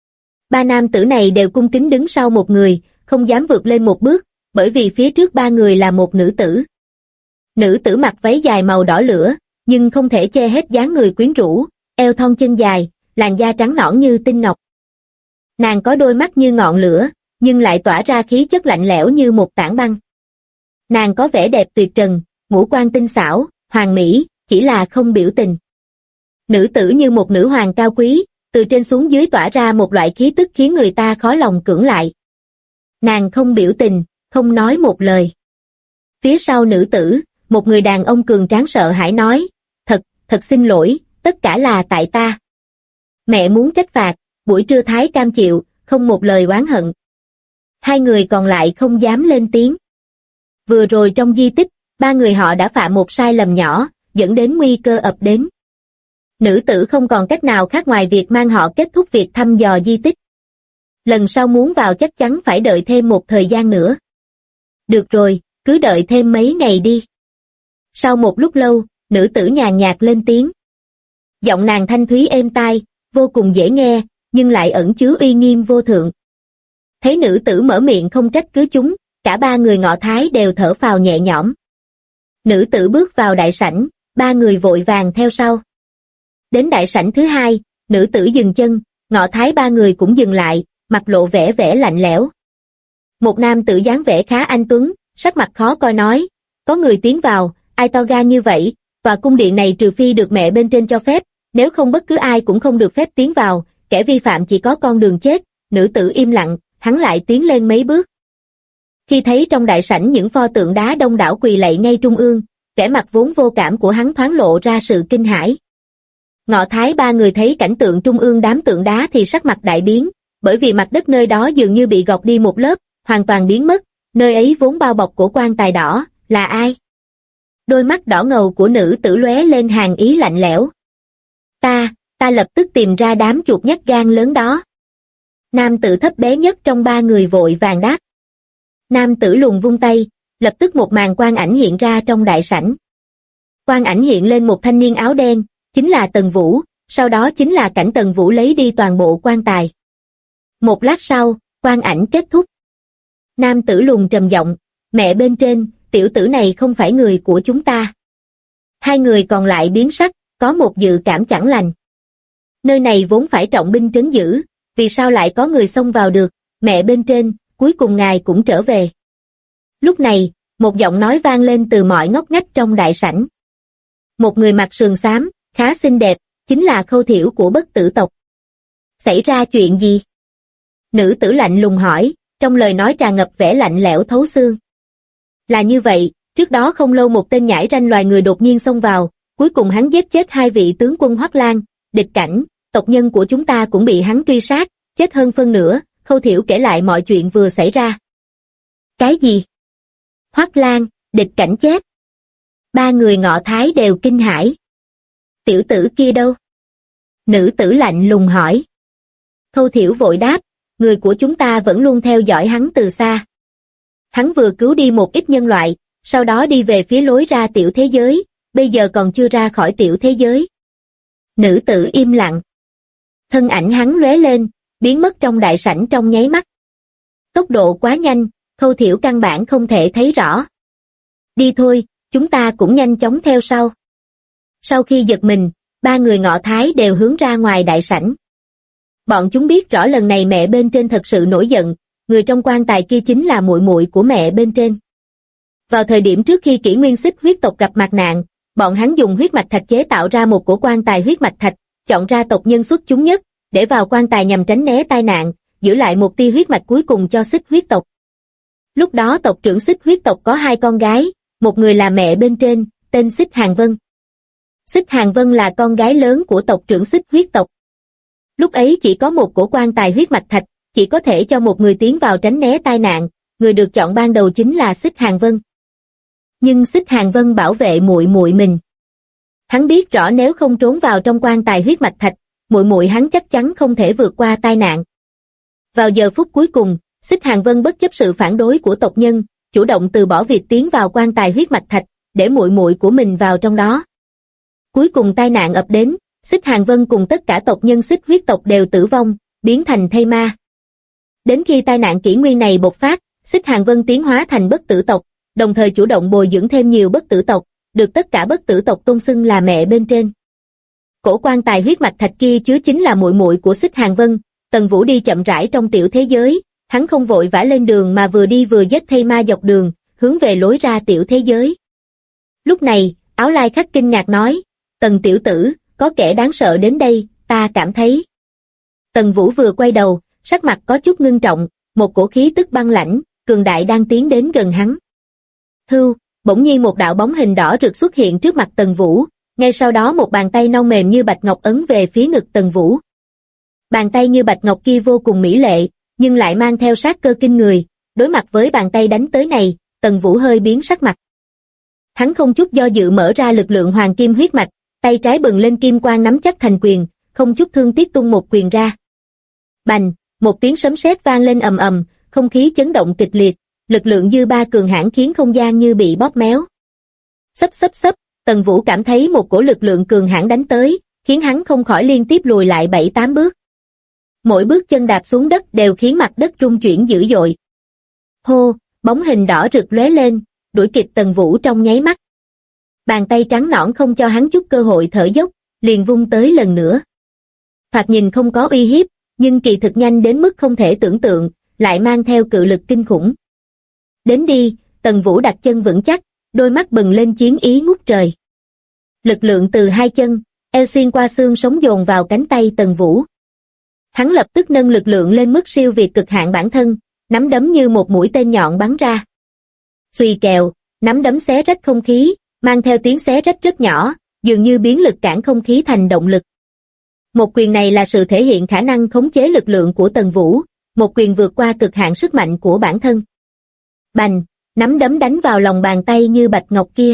[SPEAKER 2] 3 nam tử này đều cung kính đứng sau một người, không dám vượt lên một bước, bởi vì phía trước 3 người là một nữ tử. Nữ tử mặc váy dài màu đỏ lửa, nhưng không thể che hết dáng người quyến rũ, eo thon chân dài, làn da trắng nõn như tinh ngọc. Nàng có đôi mắt như ngọn lửa, nhưng lại tỏa ra khí chất lạnh lẽo như một tảng băng. Nàng có vẻ đẹp tuyệt trần, ngũ quan tinh xảo, hoàn mỹ, chỉ là không biểu tình. Nữ tử như một nữ hoàng cao quý, từ trên xuống dưới tỏa ra một loại khí tức khiến người ta khó lòng cưỡng lại. Nàng không biểu tình, không nói một lời. Phía sau nữ tử, một người đàn ông cường tráng sợ hãi nói, thật xin lỗi, tất cả là tại ta. Mẹ muốn trách phạt, buổi trưa Thái cam chịu, không một lời oán hận. Hai người còn lại không dám lên tiếng. Vừa rồi trong di tích, ba người họ đã phạm một sai lầm nhỏ, dẫn đến nguy cơ ập đến. Nữ tử không còn cách nào khác ngoài việc mang họ kết thúc việc thăm dò di tích. Lần sau muốn vào chắc chắn phải đợi thêm một thời gian nữa. Được rồi, cứ đợi thêm mấy ngày đi. Sau một lúc lâu, nữ tử nhàn nhạt lên tiếng. Giọng nàng thanh thúy êm tai, vô cùng dễ nghe, nhưng lại ẩn chứa uy nghiêm vô thượng. Thấy nữ tử mở miệng không trách cứ chúng, cả ba người Ngọ Thái đều thở phào nhẹ nhõm. Nữ tử bước vào đại sảnh, ba người vội vàng theo sau. Đến đại sảnh thứ hai, nữ tử dừng chân, Ngọ Thái ba người cũng dừng lại, mặt lộ vẻ lạnh lẽo. Một nam tử dáng vẻ khá anh tuấn, sắc mặt khó coi nói, có người tiến vào, ai to gan như vậy, tòa cung điện này trừ phi được mẹ bên trên cho phép, nếu không bất cứ ai cũng không được phép tiến vào, kẻ vi phạm chỉ có con đường chết. Nữ tử im lặng, hắn lại tiến lên mấy bước. Khi thấy trong đại sảnh những pho tượng đá đông đảo quỳ lạy ngay trung ương, vẻ mặt vốn vô cảm của hắn thoáng lộ ra sự kinh hãi. Ngọ Thái ba người thấy cảnh tượng trung ương đám tượng đá thì sắc mặt đại biến, bởi vì mặt đất nơi đó dường như bị gọt đi một lớp, hoàn toàn biến mất, nơi ấy vốn bao bọc của quan tài đỏ, là ai? Đôi mắt đỏ ngầu của nữ tử lóe lên hàn ý lạnh lẽo. Ta lập tức tìm ra đám chuột nhắt gan lớn đó. Nam tử thấp bé nhất trong ba người vội vàng đáp. Nam tử lùn vung tay, lập tức một màn quang ảnh hiện ra trong đại sảnh. Quang ảnh hiện lên một thanh niên áo đen, chính là Tần Vũ, sau đó chính là cảnh Tần Vũ lấy đi toàn bộ quan tài. Một lát sau, quang ảnh kết thúc. Nam tử lùn trầm giọng, mẹ bên trên, tiểu tử này không phải người của chúng ta. Hai người còn lại biến sắc, có một dự cảm chẳng lành. Nơi này vốn phải trọng binh trấn giữ, vì sao lại có người xông vào được, mẹ bên trên, cuối cùng ngài cũng trở về. Lúc này, một giọng nói vang lên từ mọi ngóc ngách trong đại sảnh. Một người mặc sườn xám, khá xinh đẹp, chính là Khâu Thiểu của Bất Tử tộc. Xảy ra chuyện gì? Nữ tử lạnh lùng hỏi, trong lời nói tràn ngập vẻ lạnh lẽo thấu xương. Là như vậy, trước đó không lâu một tên nhãi ranh loài người đột nhiên xông vào, cuối cùng hắn giết chết hai vị tướng quân Hoắc Lang, địch cảnh, tộc nhân của chúng ta cũng bị hắn truy sát, chết hơn phân nửa. Khâu Thiểu kể lại mọi chuyện vừa xảy ra. Cái gì? Hoắc Lang, địch cảnh chết. Ba người Ngọ Thái đều kinh hãi. Tiểu tử kia đâu? Nữ tử lạnh lùng hỏi. Khâu Thiểu vội đáp, người của chúng ta vẫn luôn theo dõi hắn từ xa. Hắn vừa cứu đi một ít nhân loại, sau đó đi về phía lối ra tiểu thế giới, bây giờ còn chưa ra khỏi tiểu thế giới. Nữ tử im lặng. Thân ảnh hắn lóe lên, biến mất trong đại sảnh trong nháy mắt. Tốc độ quá nhanh, Khâu Thiểu căn bản không thể thấy rõ. Đi thôi, chúng ta cũng nhanh chóng theo sau. Sau khi giật mình, ba người Ngọ Thái đều hướng ra ngoài đại sảnh. Bọn chúng biết rõ lần này mẹ bên trên thật sự nổi giận, người trong quan tài kia chính là muội muội của mẹ bên trên. Vào thời điểm trước khi Kỷ Nguyên Xích huyết tộc gặp mặt nạn, bọn hắn dùng huyết mạch thạch chế tạo ra một cổ quan tài huyết mạch thạch, chọn ra tộc nhân xuất chúng nhất, để vào quan tài nhằm tránh né tai nạn, giữ lại một tia huyết mạch cuối cùng cho Xích huyết tộc. Lúc đó tộc trưởng Xích huyết tộc có hai con gái, một người là mẹ bên trên, tên Xích Hàng Vân. Xích Hàng Vân là con gái lớn của tộc trưởng Xích huyết tộc. Lúc ấy chỉ có một cổ quan tài huyết mạch thạch, chỉ có thể cho một người tiến vào tránh né tai nạn, người được chọn ban đầu chính là Xích Hàng Vân. Nhưng Xích Hàng Vân bảo vệ muội muội mình. Hắn biết rõ nếu không trốn vào trong quan tài huyết mạch thạch, muội muội hắn chắc chắn không thể vượt qua tai nạn. Vào giờ phút cuối cùng, Xích Hàng Vân bất chấp sự phản đối của tộc nhân, chủ động từ bỏ việc tiến vào quan tài huyết mạch thạch, để muội muội của mình vào trong đó. Cuối cùng tai nạn ập đến, Xích Hàng Vân cùng tất cả tộc nhân Xích huyết tộc đều tử vong, biến thành thây ma. Đến khi tai nạn kỷ nguyên này bộc phát, Xích Hàng Vân tiến hóa thành Bất Tử tộc, đồng thời chủ động bồi dưỡng thêm nhiều Bất Tử tộc, được tất cả Bất Tử tộc tôn xưng là mẹ bên trên. Cổ quan tài huyết mạch thạch kia chứa chính là muội muội của Xích Hàng Vân. Tần Vũ đi chậm rãi trong tiểu thế giới, hắn không vội vã lên đường mà vừa đi vừa giết thây ma dọc đường, hướng về lối ra tiểu thế giới. Lúc này, Áo Lai Khách kinh ngạc nói, Tần tiểu tử, có kẻ đáng sợ đến đây, ta cảm thấy. Tần Vũ vừa quay đầu, sắc mặt có chút ngưng trọng, một cổ khí tức băng lãnh, cường đại đang tiến đến gần hắn. Hưu, bỗng nhiên một đạo bóng hình đỏ rực xuất hiện trước mặt Tần Vũ, ngay sau đó một bàn tay non mềm như bạch ngọc ấn về phía ngực Tần Vũ. Bàn tay như bạch ngọc kia vô cùng mỹ lệ, nhưng lại mang theo sát cơ kinh người, đối mặt với bàn tay đánh tới này, Tần Vũ hơi biến sắc mặt. Hắn không chút do dự mở ra lực lượng hoàng kim huyết mạch, tay trái bừng lên kim quang nắm chắc thành quyền, không chút thương tiếc tung một quyền ra. Bành, một tiếng sấm sét vang lên ầm ầm, không khí chấn động kịch liệt, lực lượng dư ba cường hãn khiến không gian như bị bóp méo. Xấp, Tần Vũ cảm thấy một cổ lực lượng cường hãn đánh tới, khiến hắn không khỏi liên tiếp lùi lại 7-8 bước. Mỗi bước chân đạp xuống đất đều khiến mặt đất rung chuyển dữ dội. Hô, bóng hình đỏ rực lóe lên, đuổi kịp Tần Vũ trong nháy mắt. Bàn tay trắng nõn không cho hắn chút cơ hội thở dốc, liền vung tới lần nữa. Thoạt nhìn không có uy hiếp, nhưng kỳ thực nhanh đến mức không thể tưởng tượng, lại mang theo cự lực kinh khủng. Đến đi, Tần Vũ đặt chân vững chắc, đôi mắt bừng lên chiến ý ngút trời. Lực lượng từ hai chân, eo xuyên qua xương sống dồn vào cánh tay Tần Vũ. Hắn lập tức nâng lực lượng lên mức siêu việt cực hạn bản thân, nắm đấm như một mũi tên nhọn bắn ra. Xuy kèo, nắm đấm xé rách không khí, mang theo tiếng xé rách rất nhỏ, dường như biến lực cản không khí thành động lực. Một quyền này là sự thể hiện khả năng khống chế lực lượng của Tần Vũ, một quyền vượt qua cực hạn sức mạnh của bản thân. Bành, nắm đấm đánh vào lòng bàn tay như bạch ngọc kia.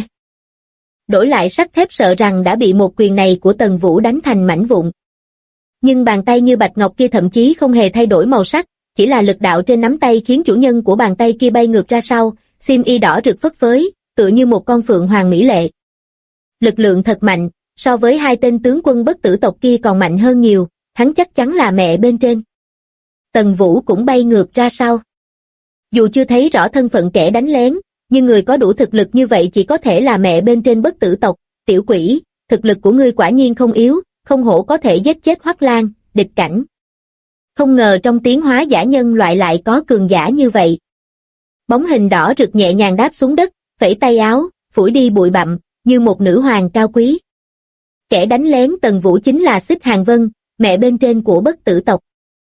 [SPEAKER 2] Đổi lại sắt thép sợ rằng đã bị một quyền này của Tần Vũ đánh thành mảnh vụn. Nhưng bàn tay như bạch ngọc kia thậm chí không hề thay đổi màu sắc, chỉ là lực đạo trên nắm tay khiến chủ nhân của bàn tay kia bay ngược ra sau, xiêm y đỏ rực phất phới, tựa như một con phượng hoàng mỹ lệ. Lực lượng thật mạnh, so với hai tên tướng quân bất tử tộc kia còn mạnh hơn nhiều, hắn chắc chắn là mẹ bên trên. Tần Vũ cũng bay ngược ra sau. Dù chưa thấy rõ thân phận kẻ đánh lén, nhưng người có đủ thực lực như vậy chỉ có thể là mẹ bên trên bất tử tộc. Tiểu quỷ, thực lực của ngươi quả nhiên không yếu, không hổ có thể giết chết Hoắc Lan, địch cảnh. Không ngờ trong tiến hóa giả nhân loại lại có cường giả như vậy. Bóng hình đỏ rực nhẹ nhàng đáp xuống đất, phẩy tay áo, phủi đi bụi bặm, như một nữ hoàng cao quý. Kẻ đánh lén Tần Vũ chính là Xích Hàng Vân, mẹ bên trên của bất tử tộc.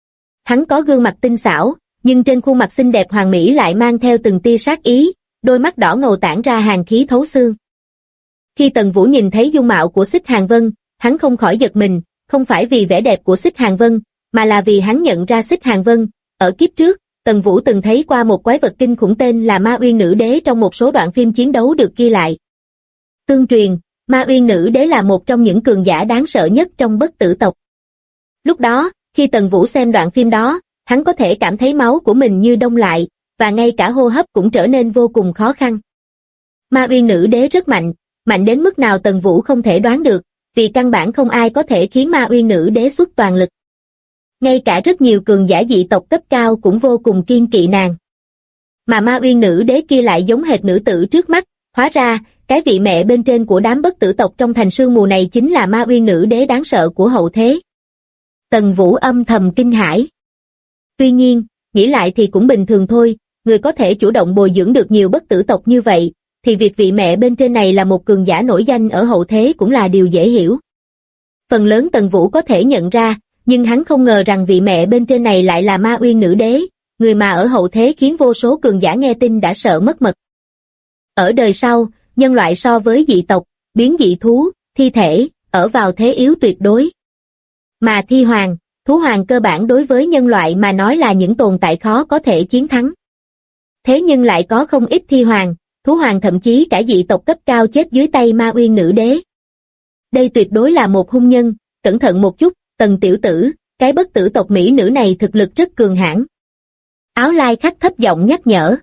[SPEAKER 2] Hắn có gương mặt tinh xảo, nhưng trên khuôn mặt xinh đẹp hoàn mỹ lại mang theo từng tia sát ý, đôi mắt đỏ ngầu tản ra hàn khí thấu xương. Khi Tần Vũ nhìn thấy dung mạo của Xích Hàng Vân, hắn không khỏi giật mình, không phải vì vẻ đẹp của Xích Hàng Vân, mà là vì hắn nhận ra Xích Hàng Vân. Ở kiếp trước, Tần Vũ từng thấy qua một quái vật kinh khủng tên là Ma Uyên Nữ Đế trong một số đoạn phim chiến đấu được ghi lại. Tương truyền, Ma Uyên Nữ Đế là một trong những cường giả đáng sợ nhất trong bất tử tộc. Lúc đó, khi Tần Vũ xem đoạn phim đó, hắn có thể cảm thấy máu của mình như đông lại, và ngay cả hô hấp cũng trở nên vô cùng khó khăn. Ma Uyên Nữ Đế rất mạnh, mạnh đến mức nào Tần Vũ không thể đoán được, vì căn bản không ai có thể khiến Ma Uyên Nữ Đế xuất toàn lực. Ngay cả rất nhiều cường giả dị tộc cấp cao cũng vô cùng kiêng kỵ nàng. Mà Ma Uyên Nữ Đế kia lại giống hệt nữ tử trước mắt, hóa ra, cái vị mẹ bên trên của đám bất tử tộc trong thành sương mù này chính là Ma Uyên Nữ Đế đáng sợ của hậu thế. Tần Vũ âm thầm kinh hãi. Tuy nhiên, nghĩ lại thì cũng bình thường thôi, người có thể chủ động bồi dưỡng được nhiều bất tử tộc như vậy, thì việc vị mẹ bên trên này là một cường giả nổi danh ở hậu thế cũng là điều dễ hiểu. Phần lớn Tần Vũ có thể nhận ra, nhưng hắn không ngờ rằng vị mẹ bên trên này lại là Ma Uyên Nữ Đế, người mà ở hậu thế khiến vô số cường giả nghe tin đã sợ mất mật. Ở đời sau, nhân loại so với dị tộc, biến dị thú, thi thể, ở vào thế yếu tuyệt đối. Mà thi hoàng, thú hoàng cơ bản đối với nhân loại mà nói là những tồn tại khó có thể chiến thắng. Thế nhưng lại có không ít thi hoàng, thú hoàng thậm chí cả dị tộc cấp cao chết dưới tay Ma Uyên Nữ Đế. Đây tuyệt đối là một hung nhân, cẩn thận một chút, Tần tiểu tử, cái bất tử tộc mỹ nữ này thực lực rất cường hãn. Áo lai khách thấp giọng nhắc nhở.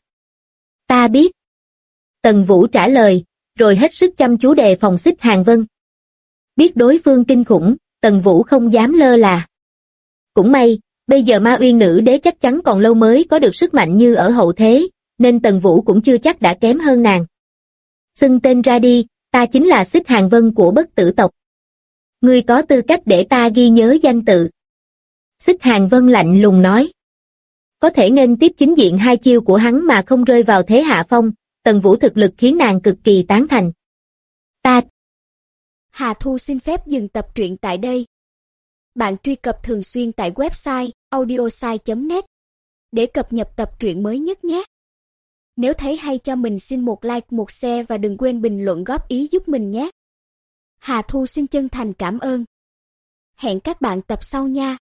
[SPEAKER 2] Ta biết. Tần Vũ trả lời, rồi hết sức chăm chú đề phòng Xích Hàng Vân. Biết đối phương kinh khủng, Tần Vũ không dám lơ là. Cũng may, bây giờ Ma Uyên Nữ Đế chắc chắn còn lâu mới có được sức mạnh như ở hậu thế, nên Tần Vũ cũng chưa chắc đã kém hơn nàng. Xưng tên ra đi, ta chính là Xích Hàng Vân của bất tử tộc. Ngươi có tư cách để ta ghi nhớ danh tự. Xích Hàng Vân lạnh lùng nói. Có thể nghênh tiếp chính diện hai chiêu của hắn mà không rơi vào thế hạ phong, Tần Vũ thực lực khiến nàng cực kỳ tán thành. Ta.
[SPEAKER 3] Hà Thu xin phép dừng tập truyện tại đây. Bạn truy cập thường xuyên tại website audiosai.net. để cập nhật tập truyện mới nhất nhé. Nếu thấy hay cho mình xin một like, một share và đừng quên bình luận góp ý giúp mình nhé. Hà Thu xin chân thành cảm ơn. Hẹn các bạn tập sau nha.